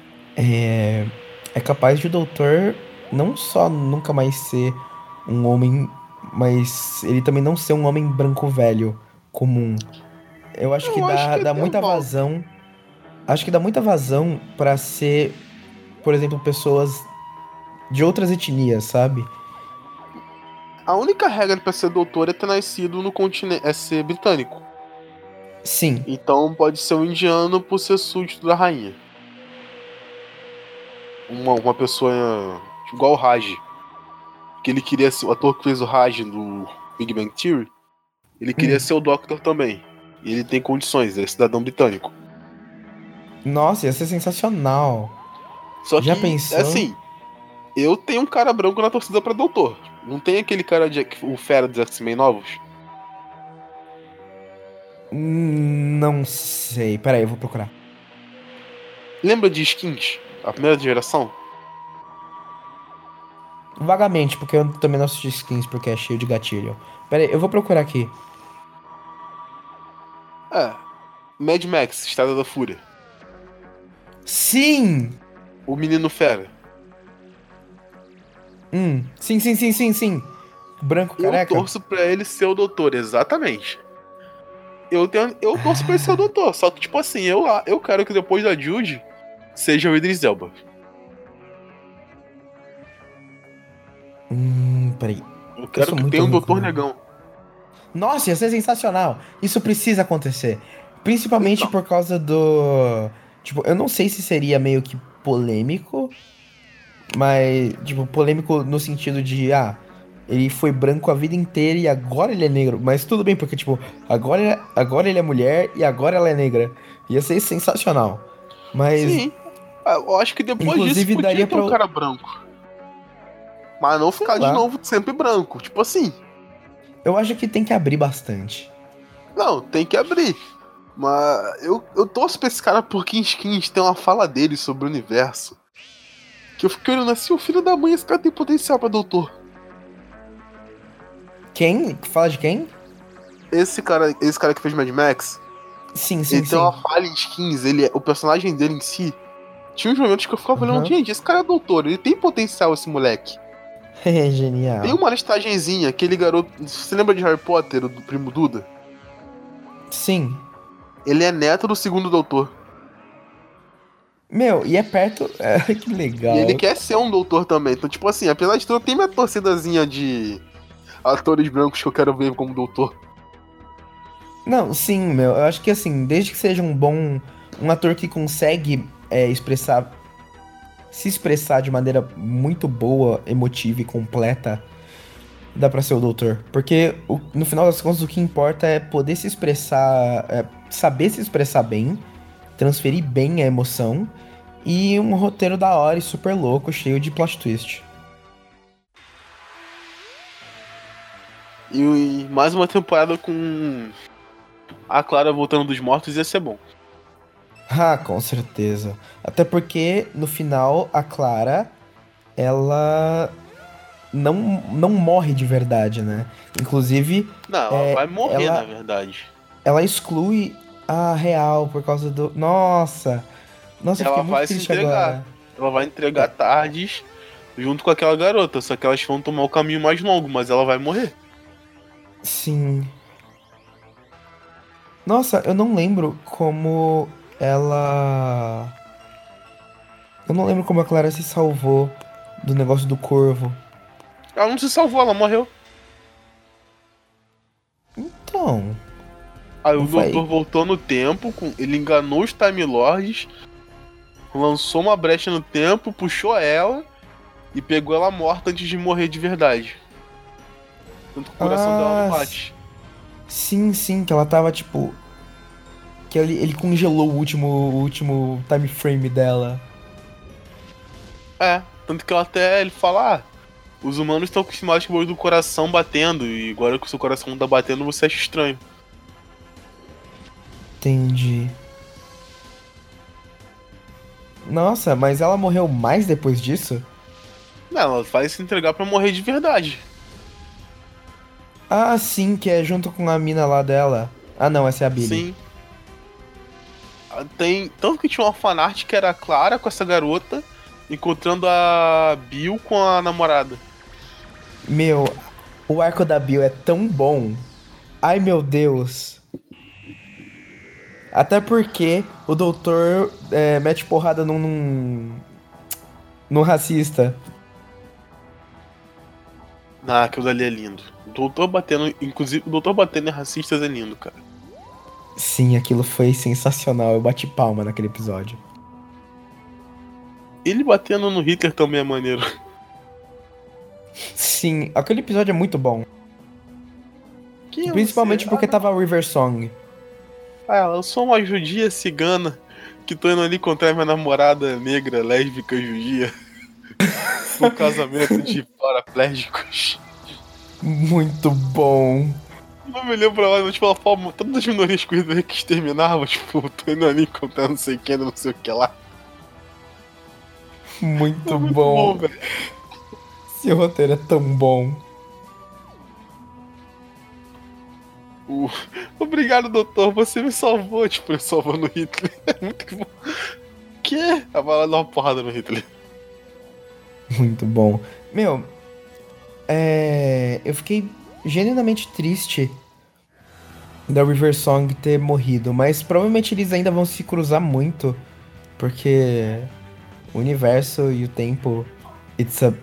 [SPEAKER 3] é capaz de o Doutor não só nunca mais ser um homem, mas ele também não ser um homem branco velho comum. Eu acho que
[SPEAKER 2] Eu acho que
[SPEAKER 3] dá
[SPEAKER 2] até
[SPEAKER 3] muita
[SPEAKER 2] volta.
[SPEAKER 3] vazão. Acho que dá muita vazão pra ser, por exemplo, pessoas de outras etnias, sabe?
[SPEAKER 2] A única regra pra ser doutor é ter nascido no continente, é ser britânico.
[SPEAKER 3] Sim.
[SPEAKER 2] Então pode ser um indiano por ser súdito da rainha. Uma pessoa igual o Raj. Que ele queria ser o ator que fez o Raj do Big Bang Theory. Ele queria ser o Doctor também. E ele tem condições, ele é cidadão britânico.
[SPEAKER 3] Nossa, ia ser sensacional.
[SPEAKER 2] Só
[SPEAKER 3] Já
[SPEAKER 2] que,
[SPEAKER 3] pensou?
[SPEAKER 2] assim, eu tenho um cara branco na torcida pra doutor. Não tem aquele cara o fera dos X-Men novos?
[SPEAKER 3] Não sei. Pera aí, eu vou procurar.
[SPEAKER 2] Lembra de Skins? A primeira geração?
[SPEAKER 3] Vagamente, porque eu também não assisti Skins porque é cheio de gatilho. Pera aí, eu vou procurar aqui.
[SPEAKER 2] É. Mad Max, Estrada da Fúria.
[SPEAKER 3] Sim!
[SPEAKER 2] O Menino Fera.
[SPEAKER 3] Sim. Branco
[SPEAKER 2] Eu
[SPEAKER 3] careca?
[SPEAKER 2] torço pra ele ser o doutor, exatamente. Eu torço pra ele ser o doutor, só que, tipo assim, eu quero que depois da Jude seja o Idris Elba.
[SPEAKER 3] Peraí.
[SPEAKER 2] Eu quero
[SPEAKER 3] sou
[SPEAKER 2] que
[SPEAKER 3] muito
[SPEAKER 2] tenha um
[SPEAKER 3] ruim com
[SPEAKER 2] doutor
[SPEAKER 3] nome.
[SPEAKER 2] negão.
[SPEAKER 3] Nossa, ia ser sensacional. Isso precisa acontecer. Principalmente
[SPEAKER 2] Então.
[SPEAKER 3] por causa do. Tipo, eu não sei se seria meio que polêmico, mas, tipo, polêmico no sentido de, ele foi branco a vida inteira e agora ele é negro. Mas tudo bem, porque, tipo, agora ele é mulher e agora ela é negra. Ia ser sensacional. Mas,
[SPEAKER 2] Sim. Eu acho que depois disso
[SPEAKER 3] inclusive,
[SPEAKER 2] podia
[SPEAKER 3] daria
[SPEAKER 2] ter
[SPEAKER 3] pra.
[SPEAKER 2] um cara branco. Mas não
[SPEAKER 3] Sei
[SPEAKER 2] ficar de
[SPEAKER 3] lá.
[SPEAKER 2] novo sempre branco. Tipo assim.
[SPEAKER 3] Eu acho que tem que abrir bastante.
[SPEAKER 2] Não, tem que abrir. Mas eu torço pra esse cara porque em Skins tem uma fala dele sobre o universo. Que eu fiquei olhando assim, o filho da mãe, esse cara tem potencial pra doutor.
[SPEAKER 3] Quem? Fala de quem?
[SPEAKER 2] Esse cara que fez Mad Max,
[SPEAKER 3] Sim.
[SPEAKER 2] ele tem uma falha em Skins, o personagem dele em si. Tinha uns momentos que eu ficava olhando,
[SPEAKER 3] Aham.
[SPEAKER 2] gente, esse cara é doutor, ele tem potencial, esse moleque.
[SPEAKER 3] É
[SPEAKER 2] Tem
[SPEAKER 3] genial.
[SPEAKER 2] uma listagenzinha, aquele garoto. Você lembra de Harry Potter, do primo Duda?
[SPEAKER 3] Sim.
[SPEAKER 2] Ele é neto do segundo doutor.
[SPEAKER 3] Meu, e é perto. Que
[SPEAKER 2] E ele
[SPEAKER 3] legal.
[SPEAKER 2] quer ser um doutor também. Então, tipo assim, apesar de tudo, tem minha torcidazinha de atores brancos que eu quero ver como doutor.
[SPEAKER 3] Não, sim, meu. Eu acho que assim, desde que seja um ator que consegue se expressar de maneira muito boa, emotiva e completa, dá pra ser o doutor. Porque no final das contas o que importa é poder se expressar, saber se expressar bem, transferir bem a emoção e um roteiro da hora e super louco, cheio de plot twist.
[SPEAKER 2] E mais uma temporada com a Clara voltando dos mortos ia ser bom.
[SPEAKER 3] Ah, com certeza. Até porque no final a Clara, ela não morre de verdade, né? Inclusive,
[SPEAKER 2] Não, ela vai morrer,
[SPEAKER 3] ela-
[SPEAKER 2] na verdade.
[SPEAKER 3] ela exclui a Real por causa do... Nossa, eu
[SPEAKER 2] Ela
[SPEAKER 3] fiquei muito
[SPEAKER 2] vai se
[SPEAKER 3] triste
[SPEAKER 2] entregar.
[SPEAKER 3] agora.
[SPEAKER 2] Ela vai entregar Tardes junto com aquela garota. Só que elas vão tomar o caminho mais longo, mas ela vai morrer.
[SPEAKER 3] Sim. Nossa, eu não lembro como ela... Eu não lembro como a Clara se salvou do negócio do corvo.
[SPEAKER 2] Ela não se salvou, ela morreu.
[SPEAKER 3] Então,
[SPEAKER 2] Aí
[SPEAKER 3] não
[SPEAKER 2] o
[SPEAKER 3] foi...
[SPEAKER 2] doutor voltou no tempo, ele enganou os Time Lords, lançou uma brecha no tempo, puxou ela e pegou ela morta antes de morrer de verdade. Tanto que o coração dela não bate.
[SPEAKER 3] Sim, que ela tava, tipo... Que ele congelou o último time frame dela.
[SPEAKER 2] É, tanto que ela até ele fala, os humanos estão acostumados com o barulho do coração batendo, e agora que o seu coração não tá batendo, você acha estranho.
[SPEAKER 3] Entendi. Nossa, mas ela morreu mais depois disso?
[SPEAKER 2] Não, ela vai se entregar pra morrer de verdade.
[SPEAKER 3] Ah, sim, que é junto com a mina lá dela. Ah, não, essa é a Billy.
[SPEAKER 2] Sim. Tem. Tanto que tinha uma fanart que era a Clara com essa garota, encontrando a Bill com a namorada.
[SPEAKER 3] Meu, o arco da Bill é tão bom. Ai, meu Deus. Até porque o doutor mete porrada num racista.
[SPEAKER 2] Ah, aquilo dali é lindo. O doutor batendo. Inclusive, o doutor batendo em racistas é lindo, cara.
[SPEAKER 3] Sim, aquilo foi sensacional. Eu bati palma naquele episódio.
[SPEAKER 2] Ele batendo no Hitler também é maneiro.
[SPEAKER 3] Sim, aquele episódio é muito bom.
[SPEAKER 2] Quem é
[SPEAKER 3] Principalmente
[SPEAKER 2] você?
[SPEAKER 3] porque tava a River Song.
[SPEAKER 2] Eu sou uma judia cigana que tô indo ali encontrar minha namorada negra, lésbica, judia. Um casamento de paraplégicos.
[SPEAKER 3] Muito bom.
[SPEAKER 2] Não me lembro lá, tipo, ela fala todas as minorias coisas que exterminavam, tipo, tô indo ali encontrar não sei quem, não sei o que lá.
[SPEAKER 3] Muito
[SPEAKER 2] Muito
[SPEAKER 3] bom.
[SPEAKER 2] velho.
[SPEAKER 3] Esse roteiro é tão bom.
[SPEAKER 2] Obrigado, doutor, você me salvou, tipo, ele salvando o Hitler. É muito bom. Que? Ela vai lá dar uma porrada no Hitler.
[SPEAKER 3] Muito bom. Meu, eu fiquei genuinamente triste da River Song ter morrido, mas provavelmente eles ainda vão se cruzar muito, porque o universo e o tempo, it's a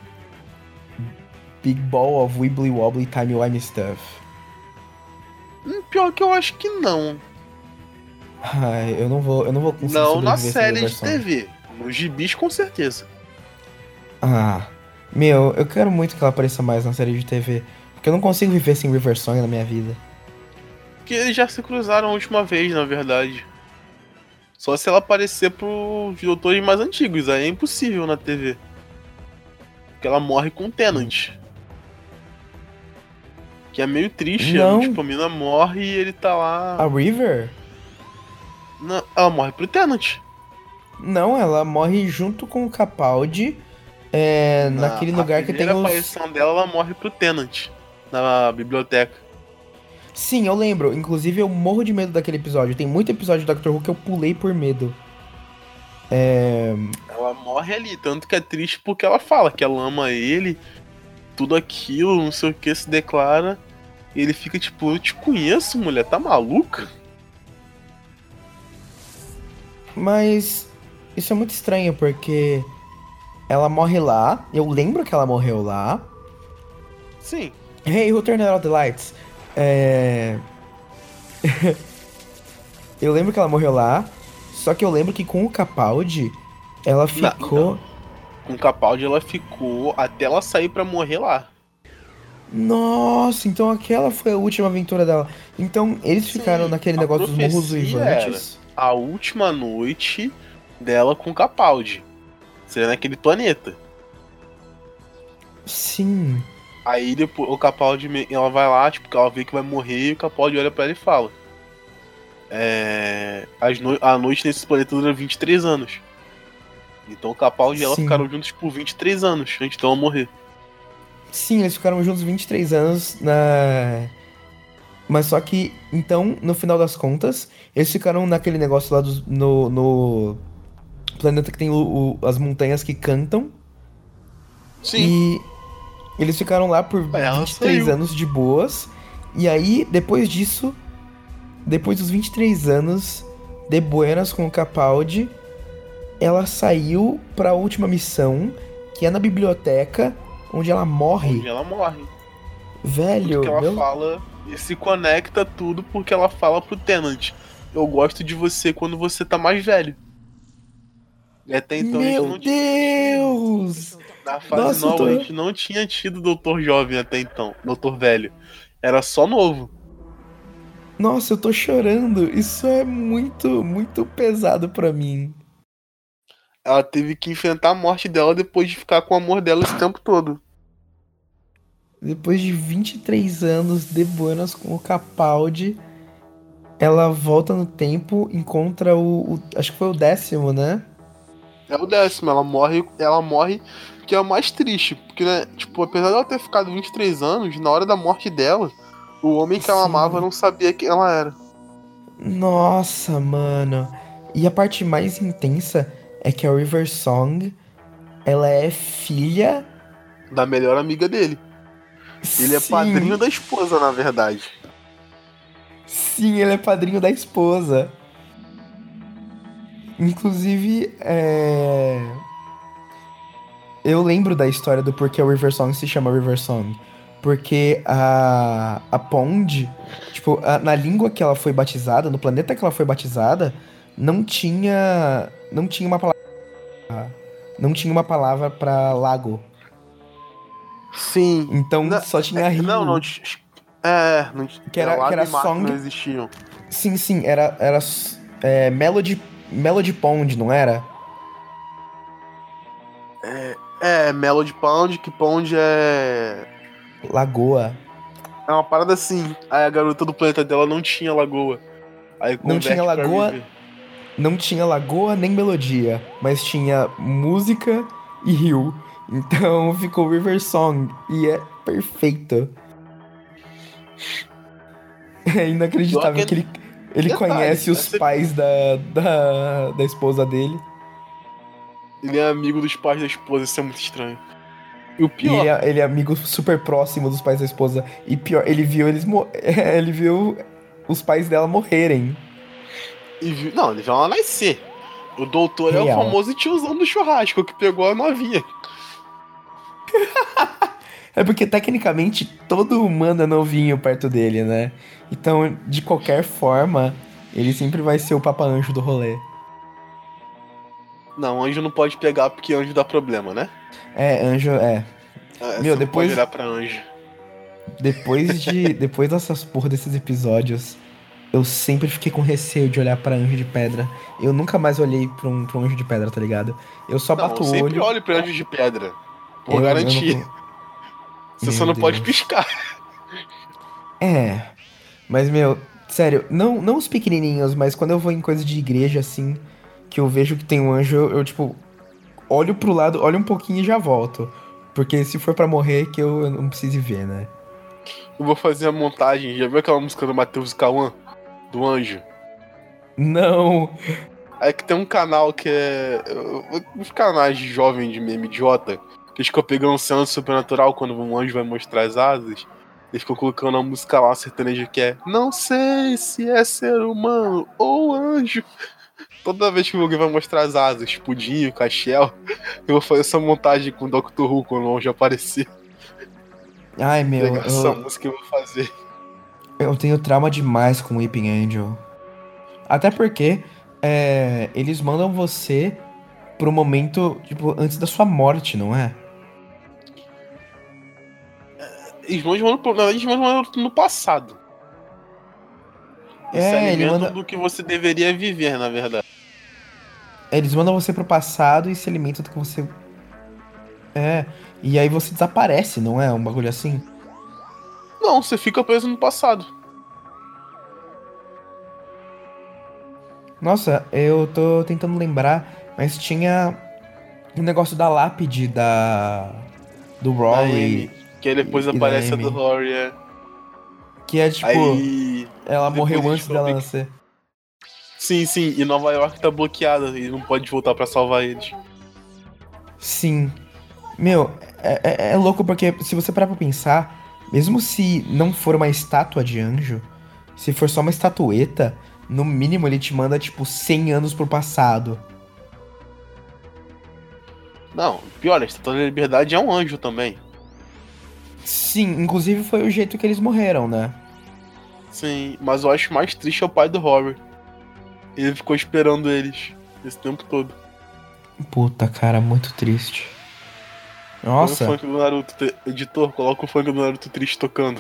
[SPEAKER 3] big ball of wibbly wobbly timey-wimey stuff.
[SPEAKER 2] Pior que eu acho que não.
[SPEAKER 3] Ai, eu não vou conseguir
[SPEAKER 2] Não na
[SPEAKER 3] sobreviver sem
[SPEAKER 2] série
[SPEAKER 3] River
[SPEAKER 2] de
[SPEAKER 3] Song.
[SPEAKER 2] TV. Nos gibis, com certeza.
[SPEAKER 3] Ah, meu, eu quero muito que ela apareça mais na série de TV, porque eu não consigo viver sem River Song na minha vida.
[SPEAKER 2] Porque eles já se cruzaram a última vez, na verdade. Só se ela aparecer pros doutores mais antigos, aí é impossível na TV. Porque ela morre com o Tennant. Que é meio triste,
[SPEAKER 3] Não.
[SPEAKER 2] tipo, a mina morre e ele tá lá.
[SPEAKER 3] A River?
[SPEAKER 2] Não, ela morre pro Tennant.
[SPEAKER 3] Não, ela morre junto com o Capaldi, naquele lugar que tem
[SPEAKER 2] A
[SPEAKER 3] os...
[SPEAKER 2] aparição dela, ela morre pro Tennant. Na biblioteca.
[SPEAKER 3] Sim, eu lembro. Inclusive, eu morro de medo daquele episódio. Tem muito episódio do Doctor Who que eu pulei por medo.
[SPEAKER 2] Ela morre ali, tanto que é triste porque ela fala que ela ama ele, tudo aquilo, não sei o que, se declara. E ele fica tipo, eu te conheço, mulher, tá maluca?
[SPEAKER 3] Mas isso é muito estranho, porque ela morre lá. Eu lembro que ela morreu lá.
[SPEAKER 2] Sim.
[SPEAKER 3] Hey, who turned out the lights? Eu lembro que ela morreu lá. Só que eu lembro que com o Capaldi, ela ficou...
[SPEAKER 2] Com Capaldi ela ficou até ela sair pra morrer lá.
[SPEAKER 3] Nossa, então aquela foi a última aventura dela. Então eles
[SPEAKER 2] Sim,
[SPEAKER 3] ficaram naquele
[SPEAKER 2] a
[SPEAKER 3] negócio dos morros
[SPEAKER 2] profecia
[SPEAKER 3] uivantes.
[SPEAKER 2] A última noite dela com Capaldi. Seria naquele planeta.
[SPEAKER 3] Sim.
[SPEAKER 2] Aí depois o Capaldi, ela vai lá, tipo, que ela vê que vai morrer e o Capaldi olha pra ela e fala. A noite nesse planeta dura 23 anos. Então o Capaldi e ela
[SPEAKER 3] Sim.
[SPEAKER 2] ficaram juntos por 23 anos antes dela morrer.
[SPEAKER 3] Sim, eles ficaram juntos 23 anos Mas só que, então, no final das contas, eles ficaram naquele negócio lá no planeta que tem as montanhas que cantam.
[SPEAKER 2] Sim.
[SPEAKER 3] E eles ficaram lá por
[SPEAKER 2] Ela
[SPEAKER 3] 23
[SPEAKER 2] saiu.
[SPEAKER 3] anos de boas. E aí, depois disso, depois dos 23 anos de buenas com o Capaldi, ela saiu pra última missão, que é na biblioteca, onde ela morre.
[SPEAKER 2] Onde ela morre.
[SPEAKER 3] Velho,
[SPEAKER 2] Tudo que ela
[SPEAKER 3] meu...
[SPEAKER 2] fala e se conecta tudo porque ela fala pro Tenant. Eu gosto de você quando você tá mais velho. E até então a gente
[SPEAKER 3] Meu
[SPEAKER 2] não tinha
[SPEAKER 3] Deus!
[SPEAKER 2] tido. Na fase
[SPEAKER 3] Nossa,
[SPEAKER 2] nova a gente não tinha tido Doutor Jovem até então. Doutor Velho. Era só novo.
[SPEAKER 3] Nossa, eu tô chorando. Isso é muito, muito pesado pra mim.
[SPEAKER 2] Ela teve que enfrentar a morte dela depois de ficar com o amor dela esse tempo todo.
[SPEAKER 3] Depois de 23 anos de buenas com o Capaldi, ela volta no tempo, encontra acho que foi o 10º, né?
[SPEAKER 2] É o 10º, ela morre, que é o mais triste, porque, né, tipo, apesar dela ter ficado 23 anos, na hora da morte dela, o homem que ela
[SPEAKER 3] Sim.
[SPEAKER 2] amava não sabia quem ela era.
[SPEAKER 3] Nossa, mano. E a parte mais intensa é que a River Song, ela é filha.
[SPEAKER 2] Da melhor amiga dele. Ele é
[SPEAKER 3] Sim,
[SPEAKER 2] padrinho da esposa, na verdade.
[SPEAKER 3] sim, ele é padrinho da esposa. Inclusive, eu lembro da história do porquê a River Song se chama River Song. Porque a Pond, tipo, na língua que ela foi batizada, no planeta que ela foi batizada, não tinha uma palavra, não tinha uma palavra pra lago.
[SPEAKER 2] Sim.
[SPEAKER 3] Então só tinha
[SPEAKER 2] Não, não.
[SPEAKER 3] rio,
[SPEAKER 2] Não,
[SPEAKER 3] que
[SPEAKER 2] era
[SPEAKER 3] era, que
[SPEAKER 2] lago
[SPEAKER 3] era
[SPEAKER 2] e mar que não
[SPEAKER 3] Song.
[SPEAKER 2] existiam.
[SPEAKER 3] Sim, sim, era Melody Pond, não era?
[SPEAKER 2] Melody Pond, que Pond é.
[SPEAKER 3] Lagoa.
[SPEAKER 2] É uma parada assim. Aí a garota do planeta dela não tinha lagoa. Aí
[SPEAKER 3] Não tinha
[SPEAKER 2] converte pra
[SPEAKER 3] lagoa,
[SPEAKER 2] River.
[SPEAKER 3] não tinha lagoa nem melodia, mas tinha música e rio. Então ficou River Song e é perfeito. É
[SPEAKER 2] Pior
[SPEAKER 3] inacreditável
[SPEAKER 2] que
[SPEAKER 3] que ele
[SPEAKER 2] detalhe,
[SPEAKER 3] conhece os pais da esposa dele.
[SPEAKER 2] ele é amigo dos pais da esposa, isso é muito estranho. E o
[SPEAKER 3] E ele
[SPEAKER 2] pior,
[SPEAKER 3] ele é amigo super próximo dos pais da esposa. E pior, ele viu ele viu os pais dela morrerem.
[SPEAKER 2] não, ele viu ela nascer. O doutor é o
[SPEAKER 3] Real.
[SPEAKER 2] famoso tiozão do churrasco que pegou a novinha.
[SPEAKER 3] É porque tecnicamente todo humano é novinho perto dele, né? Então, de qualquer forma, ele sempre vai ser o Papa Anjo do rolê.
[SPEAKER 2] Não, anjo não pode pegar porque anjo dá problema, né?
[SPEAKER 3] Anjo,
[SPEAKER 2] Você
[SPEAKER 3] Meu,
[SPEAKER 2] não pode
[SPEAKER 3] depois,
[SPEAKER 2] olhar pra anjo.
[SPEAKER 3] depois dessas porra desses episódios, eu sempre fiquei com receio de olhar pra Anjo de Pedra. Eu nunca mais olhei pra um Anjo de Pedra, tá ligado? Eu só
[SPEAKER 2] Não,
[SPEAKER 3] bato
[SPEAKER 2] eu
[SPEAKER 3] o
[SPEAKER 2] sempre
[SPEAKER 3] olho.
[SPEAKER 2] olho pra anjo de pedra. Por
[SPEAKER 3] Eu
[SPEAKER 2] garantia.
[SPEAKER 3] não.
[SPEAKER 2] Você só
[SPEAKER 3] Meu
[SPEAKER 2] não pode
[SPEAKER 3] Deus.
[SPEAKER 2] piscar.
[SPEAKER 3] Mas, meu, sério, não os pequenininhos, mas quando eu vou em coisa de igreja, assim, que eu vejo que tem um anjo, eu tipo, olho pro lado, olho um pouquinho e já volto. Porque se for pra morrer, que eu não precise ver, né?
[SPEAKER 2] Eu vou fazer a montagem. Já viu aquela música do Matheus Cauã? Do anjo?
[SPEAKER 3] Não!
[SPEAKER 2] Aí que tem um canal que é. Uns canais de jovem de meme idiota. Que eles ficam pegando cena do sobrenatural quando um anjo vai mostrar as asas. Eles ficam colocando a música lá, sertaneja que é. Não sei se é ser humano ou anjo. Toda vez que alguém vai mostrar as asas, Pudim, Castiel, eu vou fazer essa montagem com o Dr. Who quando o anjo aparecer.
[SPEAKER 3] Ai, meu,
[SPEAKER 2] Pegar essa música eu vou fazer.
[SPEAKER 3] eu tenho trauma demais com Weeping Angel. Até porque eles mandam você pro momento, tipo, antes da sua morte, não é?
[SPEAKER 2] Eles vão mandando, na verdade, eles vão mandando no passado. Eles se
[SPEAKER 3] Ele
[SPEAKER 2] alimentam
[SPEAKER 3] manda.
[SPEAKER 2] do que você deveria viver, na verdade.
[SPEAKER 3] Eles mandam você pro passado e se alimentam do que você. E aí você desaparece, não é? Um bagulho assim?
[SPEAKER 2] Não, você fica preso no passado.
[SPEAKER 3] Nossa, eu tô tentando lembrar, mas tinha um negócio da lápide do
[SPEAKER 2] Da
[SPEAKER 3] Rory.
[SPEAKER 2] Amy. Que aí depois
[SPEAKER 3] E da
[SPEAKER 2] aparece a
[SPEAKER 3] Amy.
[SPEAKER 2] do Rory, é.
[SPEAKER 3] Que é tipo,
[SPEAKER 2] Aí.
[SPEAKER 3] ela
[SPEAKER 2] depois
[SPEAKER 3] morreu
[SPEAKER 2] eles
[SPEAKER 3] antes dela
[SPEAKER 2] ficam-
[SPEAKER 3] nascer.
[SPEAKER 2] Sim, e Nova York tá bloqueada e não pode voltar pra salvar eles.
[SPEAKER 3] Sim. Meu, é louco porque se você parar pra pensar, mesmo se não for uma estátua de anjo, se for só uma estatueta, no mínimo ele te manda, tipo, 100 anos pro passado.
[SPEAKER 2] Não, pior, a Estátua da Liberdade é um anjo também.
[SPEAKER 3] Sim, inclusive foi o jeito que eles morreram, né?
[SPEAKER 2] Sim, mas eu acho mais triste é o pai do Rory. Ele ficou esperando eles esse tempo todo.
[SPEAKER 3] Puta, cara, muito triste.
[SPEAKER 2] Põe o
[SPEAKER 3] Nossa,
[SPEAKER 2] funk do Naruto, editor, coloca o funk do Naruto triste tocando.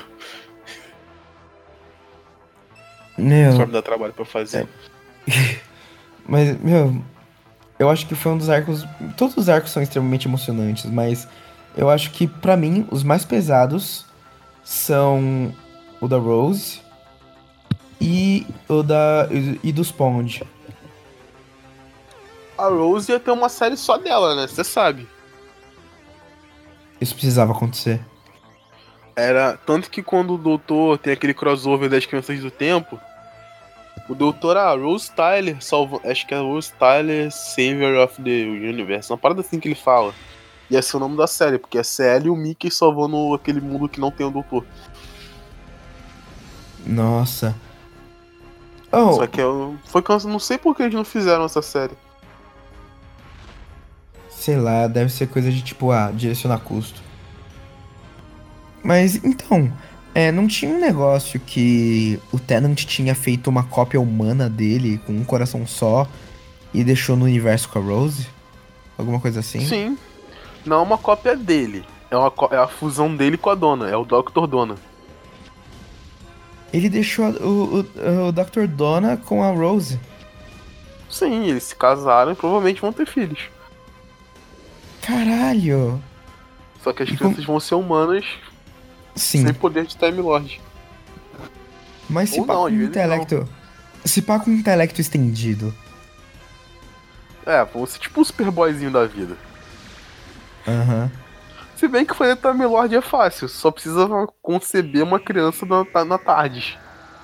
[SPEAKER 2] Só
[SPEAKER 3] meu,
[SPEAKER 2] me dá trabalho pra fazer.
[SPEAKER 3] mas, meu, eu acho que foi um dos arcos. Todos os arcos são extremamente emocionantes, mas eu acho que, pra mim, os mais pesados são o da Rose e o da. E do Sponge.
[SPEAKER 2] A Rose ia ter uma série só dela, né? Você sabe.
[SPEAKER 3] Isso precisava acontecer.
[SPEAKER 2] Era. Tanto que quando o doutor tem aquele crossover das Crianças do Tempo, o doutor, Rose Tyler, acho que é Rose Tyler, Savior of the Universe. Uma parada assim que ele fala. Ia ser o nome da série, porque é CL e o Mickey salvando aquele mundo que não tem o doutor.
[SPEAKER 3] Nossa. Oh,
[SPEAKER 2] Só que foi cansado, não sei por que eles não fizeram essa série.
[SPEAKER 3] sei lá, deve ser coisa de tipo, direcionar custo. Mas então, não tinha um negócio que o Tennant tinha feito uma cópia humana dele com um coração só e deixou no universo com a Rose? Alguma coisa assim?
[SPEAKER 2] Sim. Não é uma cópia dele. É a fusão dele com a dona. É o Dr. Dona.
[SPEAKER 3] Ele deixou o Dr. Donna com a Rose.
[SPEAKER 2] Sim, eles se casaram e provavelmente vão ter filhos.
[SPEAKER 3] Caralho!
[SPEAKER 2] Só que as
[SPEAKER 3] E
[SPEAKER 2] crianças vão ser humanas
[SPEAKER 3] Sim,
[SPEAKER 2] sem poder de Time Lord.
[SPEAKER 3] mas se
[SPEAKER 2] Ou
[SPEAKER 3] pá
[SPEAKER 2] não,
[SPEAKER 3] com
[SPEAKER 2] às
[SPEAKER 3] um
[SPEAKER 2] vezes
[SPEAKER 3] intelecto. Se pá com um intelecto estendido.
[SPEAKER 2] É, vão ser tipo o Superboyzinho da vida.
[SPEAKER 3] Aham.
[SPEAKER 2] Se bem que fazer Time Lord é fácil, só precisa conceber uma criança na tarde.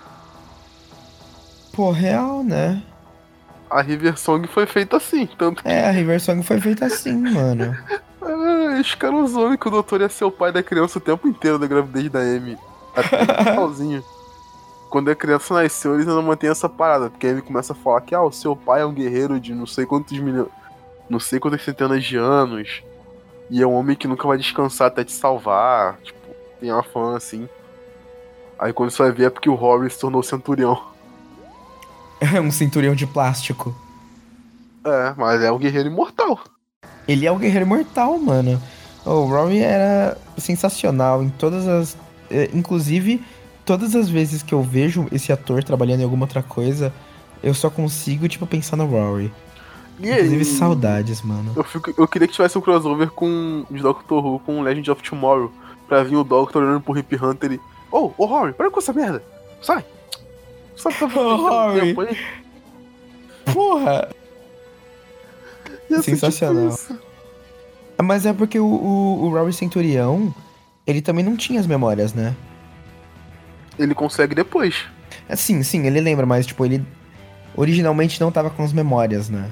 [SPEAKER 3] Pô, real, né?
[SPEAKER 2] A River Song foi feita assim, tanto que
[SPEAKER 3] A River Song foi feita assim, mano.
[SPEAKER 2] eles ficaram zoando que o doutor ia ser o pai da criança o tempo inteiro da gravidez da Amy. Até no finalzinho. Quando a criança nasceu, eles ainda mantêm essa parada, porque aí ele começa a falar que o seu pai é um guerreiro de não sei quantos milhões, não sei quantas centenas de anos, e é um homem que nunca vai descansar até te salvar. Tipo, tem uma fã assim. Aí quando você vai ver é porque o Rory se tornou centurião.
[SPEAKER 3] É um cinturão de plástico.
[SPEAKER 2] É, mas é um guerreiro imortal.
[SPEAKER 3] Ele é o guerreiro mortal, mano. O Rory era sensacional em todas as. Inclusive, todas as vezes que eu vejo esse ator trabalhando em alguma outra coisa, eu só consigo, tipo, pensar no Rory.
[SPEAKER 2] E
[SPEAKER 3] Inclusive,
[SPEAKER 2] aí,
[SPEAKER 3] saudades, mano.
[SPEAKER 2] eu queria que tivesse um crossover com de Doctor Who, com Legend of Tomorrow, pra vir o Doctor olhando pro Hip Hunter e... Ô, Rory, para com essa merda! Sai! Sabe que tá
[SPEAKER 3] Ô, Rory.
[SPEAKER 2] tempo aí?
[SPEAKER 3] Porra!
[SPEAKER 2] Ia ser
[SPEAKER 3] Sensacional.
[SPEAKER 2] tipo isso.
[SPEAKER 3] Mas é porque o Rory Centurião, ele também não tinha as memórias, né?
[SPEAKER 2] Ele consegue depois.
[SPEAKER 3] Sim, ele lembra, mas, tipo, ele originalmente não tava com as memórias, né?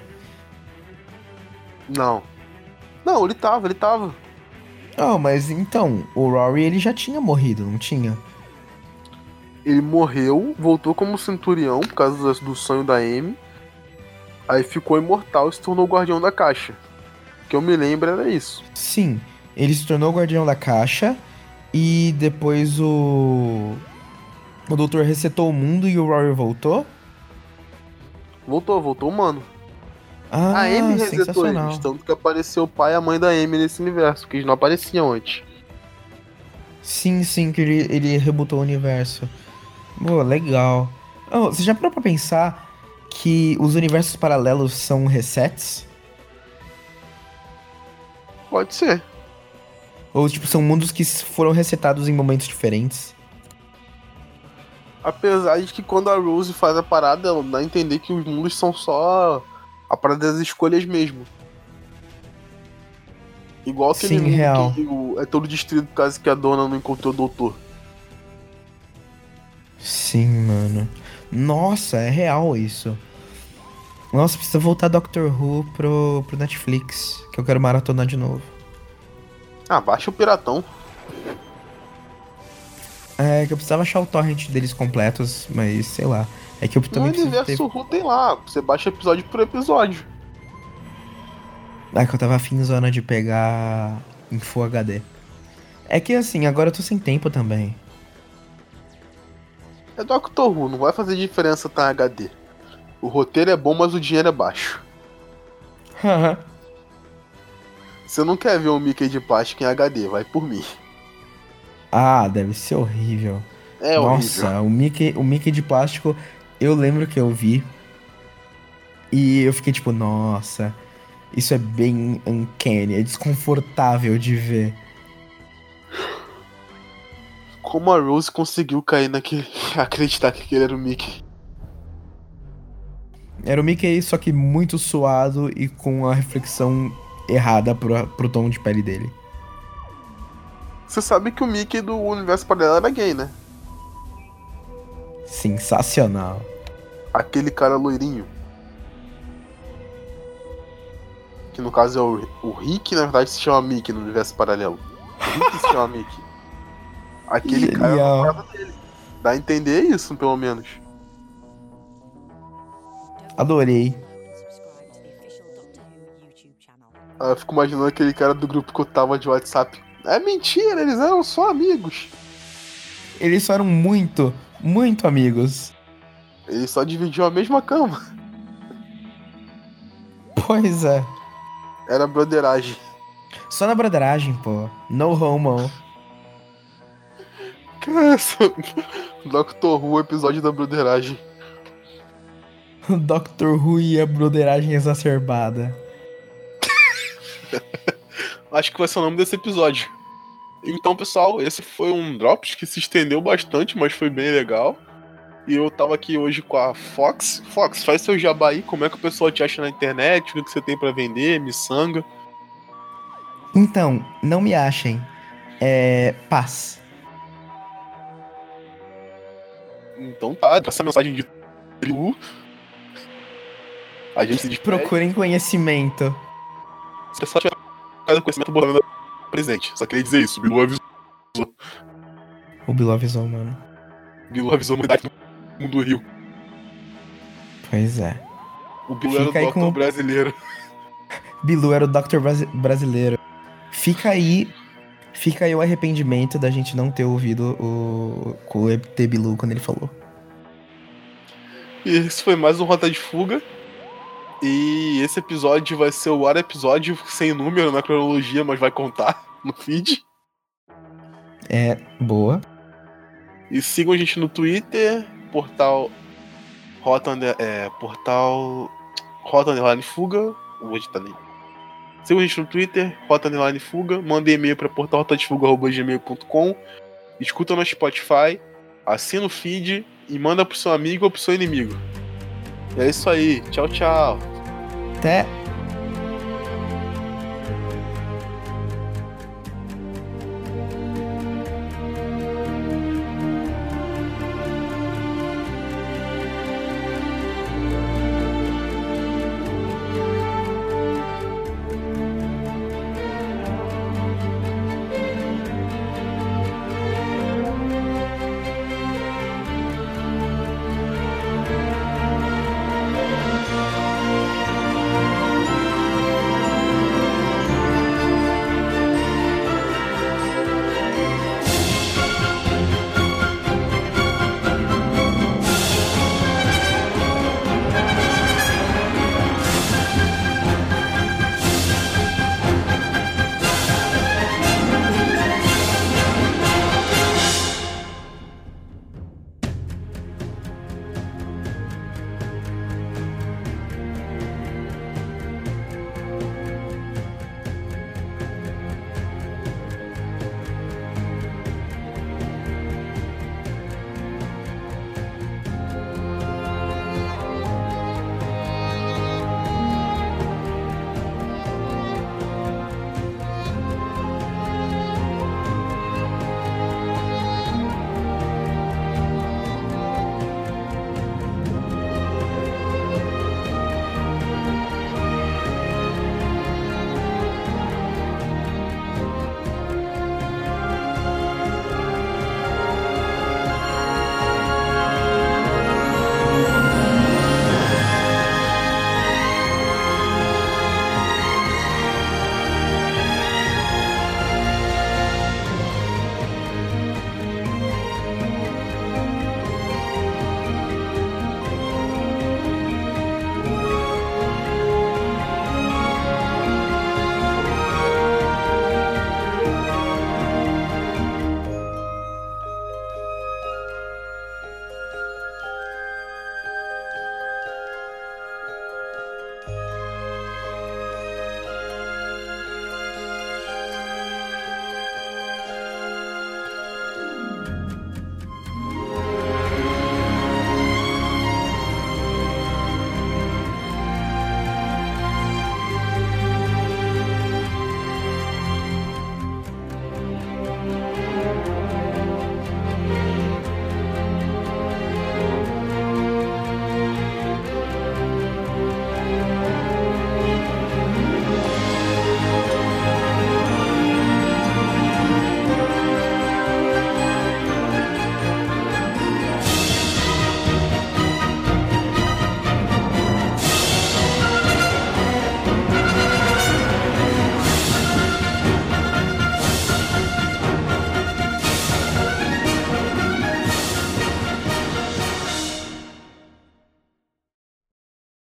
[SPEAKER 2] Não. Não, ele tava.
[SPEAKER 3] Oh, mas então, o Rory, ele já tinha morrido, não tinha?
[SPEAKER 2] Ele morreu, voltou como centurião por causa do sonho da Amy. Aí ficou imortal e se tornou o guardião da caixa. O que eu me lembro era isso.
[SPEAKER 3] Sim, ele se tornou o guardião da caixa e depois o doutor resetou o mundo e o Rory voltou?
[SPEAKER 2] Voltou humano.
[SPEAKER 3] Ah,
[SPEAKER 2] A Amy resetou
[SPEAKER 3] sensacional.
[SPEAKER 2] eles, tanto que apareceu o pai e a mãe da Amy nesse universo, que eles não apareciam antes.
[SPEAKER 3] Sim, que ele rebutou o universo. Pô, legal. Oh, você já parou pra pensar que os universos paralelos são resets?
[SPEAKER 2] Pode ser.
[SPEAKER 3] Ou, tipo, são mundos que foram resetados em momentos diferentes?
[SPEAKER 2] Apesar de que quando a Rose faz a parada, ela dá a entender que os mundos são só a parada das escolhas mesmo. Igual aquele
[SPEAKER 3] Sim,
[SPEAKER 2] mundo
[SPEAKER 3] real.
[SPEAKER 2] que é todo destruído por causa que a dona não encontrou o doutor.
[SPEAKER 3] Sim, mano. Nossa, é real isso. Nossa, precisa voltar Doctor Who pro Netflix, que eu quero maratonar de novo.
[SPEAKER 2] Ah, baixa o Piratão.
[SPEAKER 3] É que eu precisava achar o torrent deles completos, mas sei lá. É que eu
[SPEAKER 2] No
[SPEAKER 3] também preciso ter...
[SPEAKER 2] universo Who tem lá, você baixa episódio por episódio.
[SPEAKER 3] É que eu tava afinzona de pegar em Full HD. É que assim, agora eu tô sem tempo também.
[SPEAKER 2] É Doctor Who, não vai fazer diferença tá em HD. O roteiro é bom, mas o dinheiro é baixo. Você não quer ver um Mickey de plástico em HD, vai por mim.
[SPEAKER 3] Ah, deve ser horrível.
[SPEAKER 2] É horrível.
[SPEAKER 3] Nossa, o Mickey de plástico, eu lembro que eu vi. E eu fiquei tipo, nossa, isso é bem uncanny, é desconfortável de ver.
[SPEAKER 2] Como a Rose conseguiu cair naquele. acreditar que aquele era o Mickey.
[SPEAKER 3] Era o Mickey, só que muito suado e com a reflexão errada pro tom de pele dele.
[SPEAKER 2] Você sabe que o Mickey do universo paralelo era gay, né?
[SPEAKER 3] Sensacional.
[SPEAKER 2] Aquele cara loirinho. Que no caso é o Rick, na verdade se chama Mickey no universo paralelo. O Rick se chama Mickey. Aquele cara é o
[SPEAKER 3] Genial.
[SPEAKER 2] namorado dele. Dá a entender isso, pelo menos.
[SPEAKER 3] Adorei.
[SPEAKER 2] Eu fico imaginando aquele cara do grupo que eu tava de WhatsApp. É mentira, eles eram só amigos.
[SPEAKER 3] Eles só eram muito, muito amigos.
[SPEAKER 2] Eles só dividiam a mesma cama.
[SPEAKER 3] Pois é.
[SPEAKER 2] Era broderagem.
[SPEAKER 3] Só na broderagem, pô. No homo.
[SPEAKER 2] Cara, Doctor Who, episódio da broderagem.
[SPEAKER 3] Doctor Who e a broderagem exacerbada.
[SPEAKER 2] Acho que vai ser o nome desse episódio. Então, pessoal, esse foi um Drops que se estendeu bastante, mas foi bem legal. E eu tava aqui hoje com a Fox. Fox, faz seu jabá aí, como é que o pessoal te acha na internet, o que você tem pra vender, miçanga.
[SPEAKER 3] Então, não me achem. Paz.
[SPEAKER 2] Então tá, essa mensagem de tribu. A gente se despede.
[SPEAKER 3] Procurem conhecimento.
[SPEAKER 2] Se você só tiver conhecimento, botando presente. Só queria dizer isso, o Bilu avisou.
[SPEAKER 3] O Bilu avisou, mano.
[SPEAKER 2] O Bilu avisou a humanidade do mundo do Rio.
[SPEAKER 3] Pois é.
[SPEAKER 2] O Bilu era o
[SPEAKER 3] Fica aí
[SPEAKER 2] Doctor
[SPEAKER 3] com-
[SPEAKER 2] brasileiro.
[SPEAKER 3] Bilu era o Dr. Brasileiro. Fica aí o arrependimento da gente não ter ouvido o ET Bilu quando ele falou.
[SPEAKER 2] E esse foi mais um Rota de Fuga. E esse episódio vai ser o ar episódio sem número na cronologia, mas vai contar no feed.
[SPEAKER 3] Boa.
[SPEAKER 2] E sigam a gente no Twitter, portal portal Rota Underline Fuga. Vou editar ali. Sigam a gente no Twitter, Rota Underline Fuga. Mandem e-mail para portalrotadefuga@gmail.com. Escuta no Spotify, assina o feed e manda pro seu amigo ou pro seu inimigo. É isso aí. Tchau, tchau.
[SPEAKER 3] Até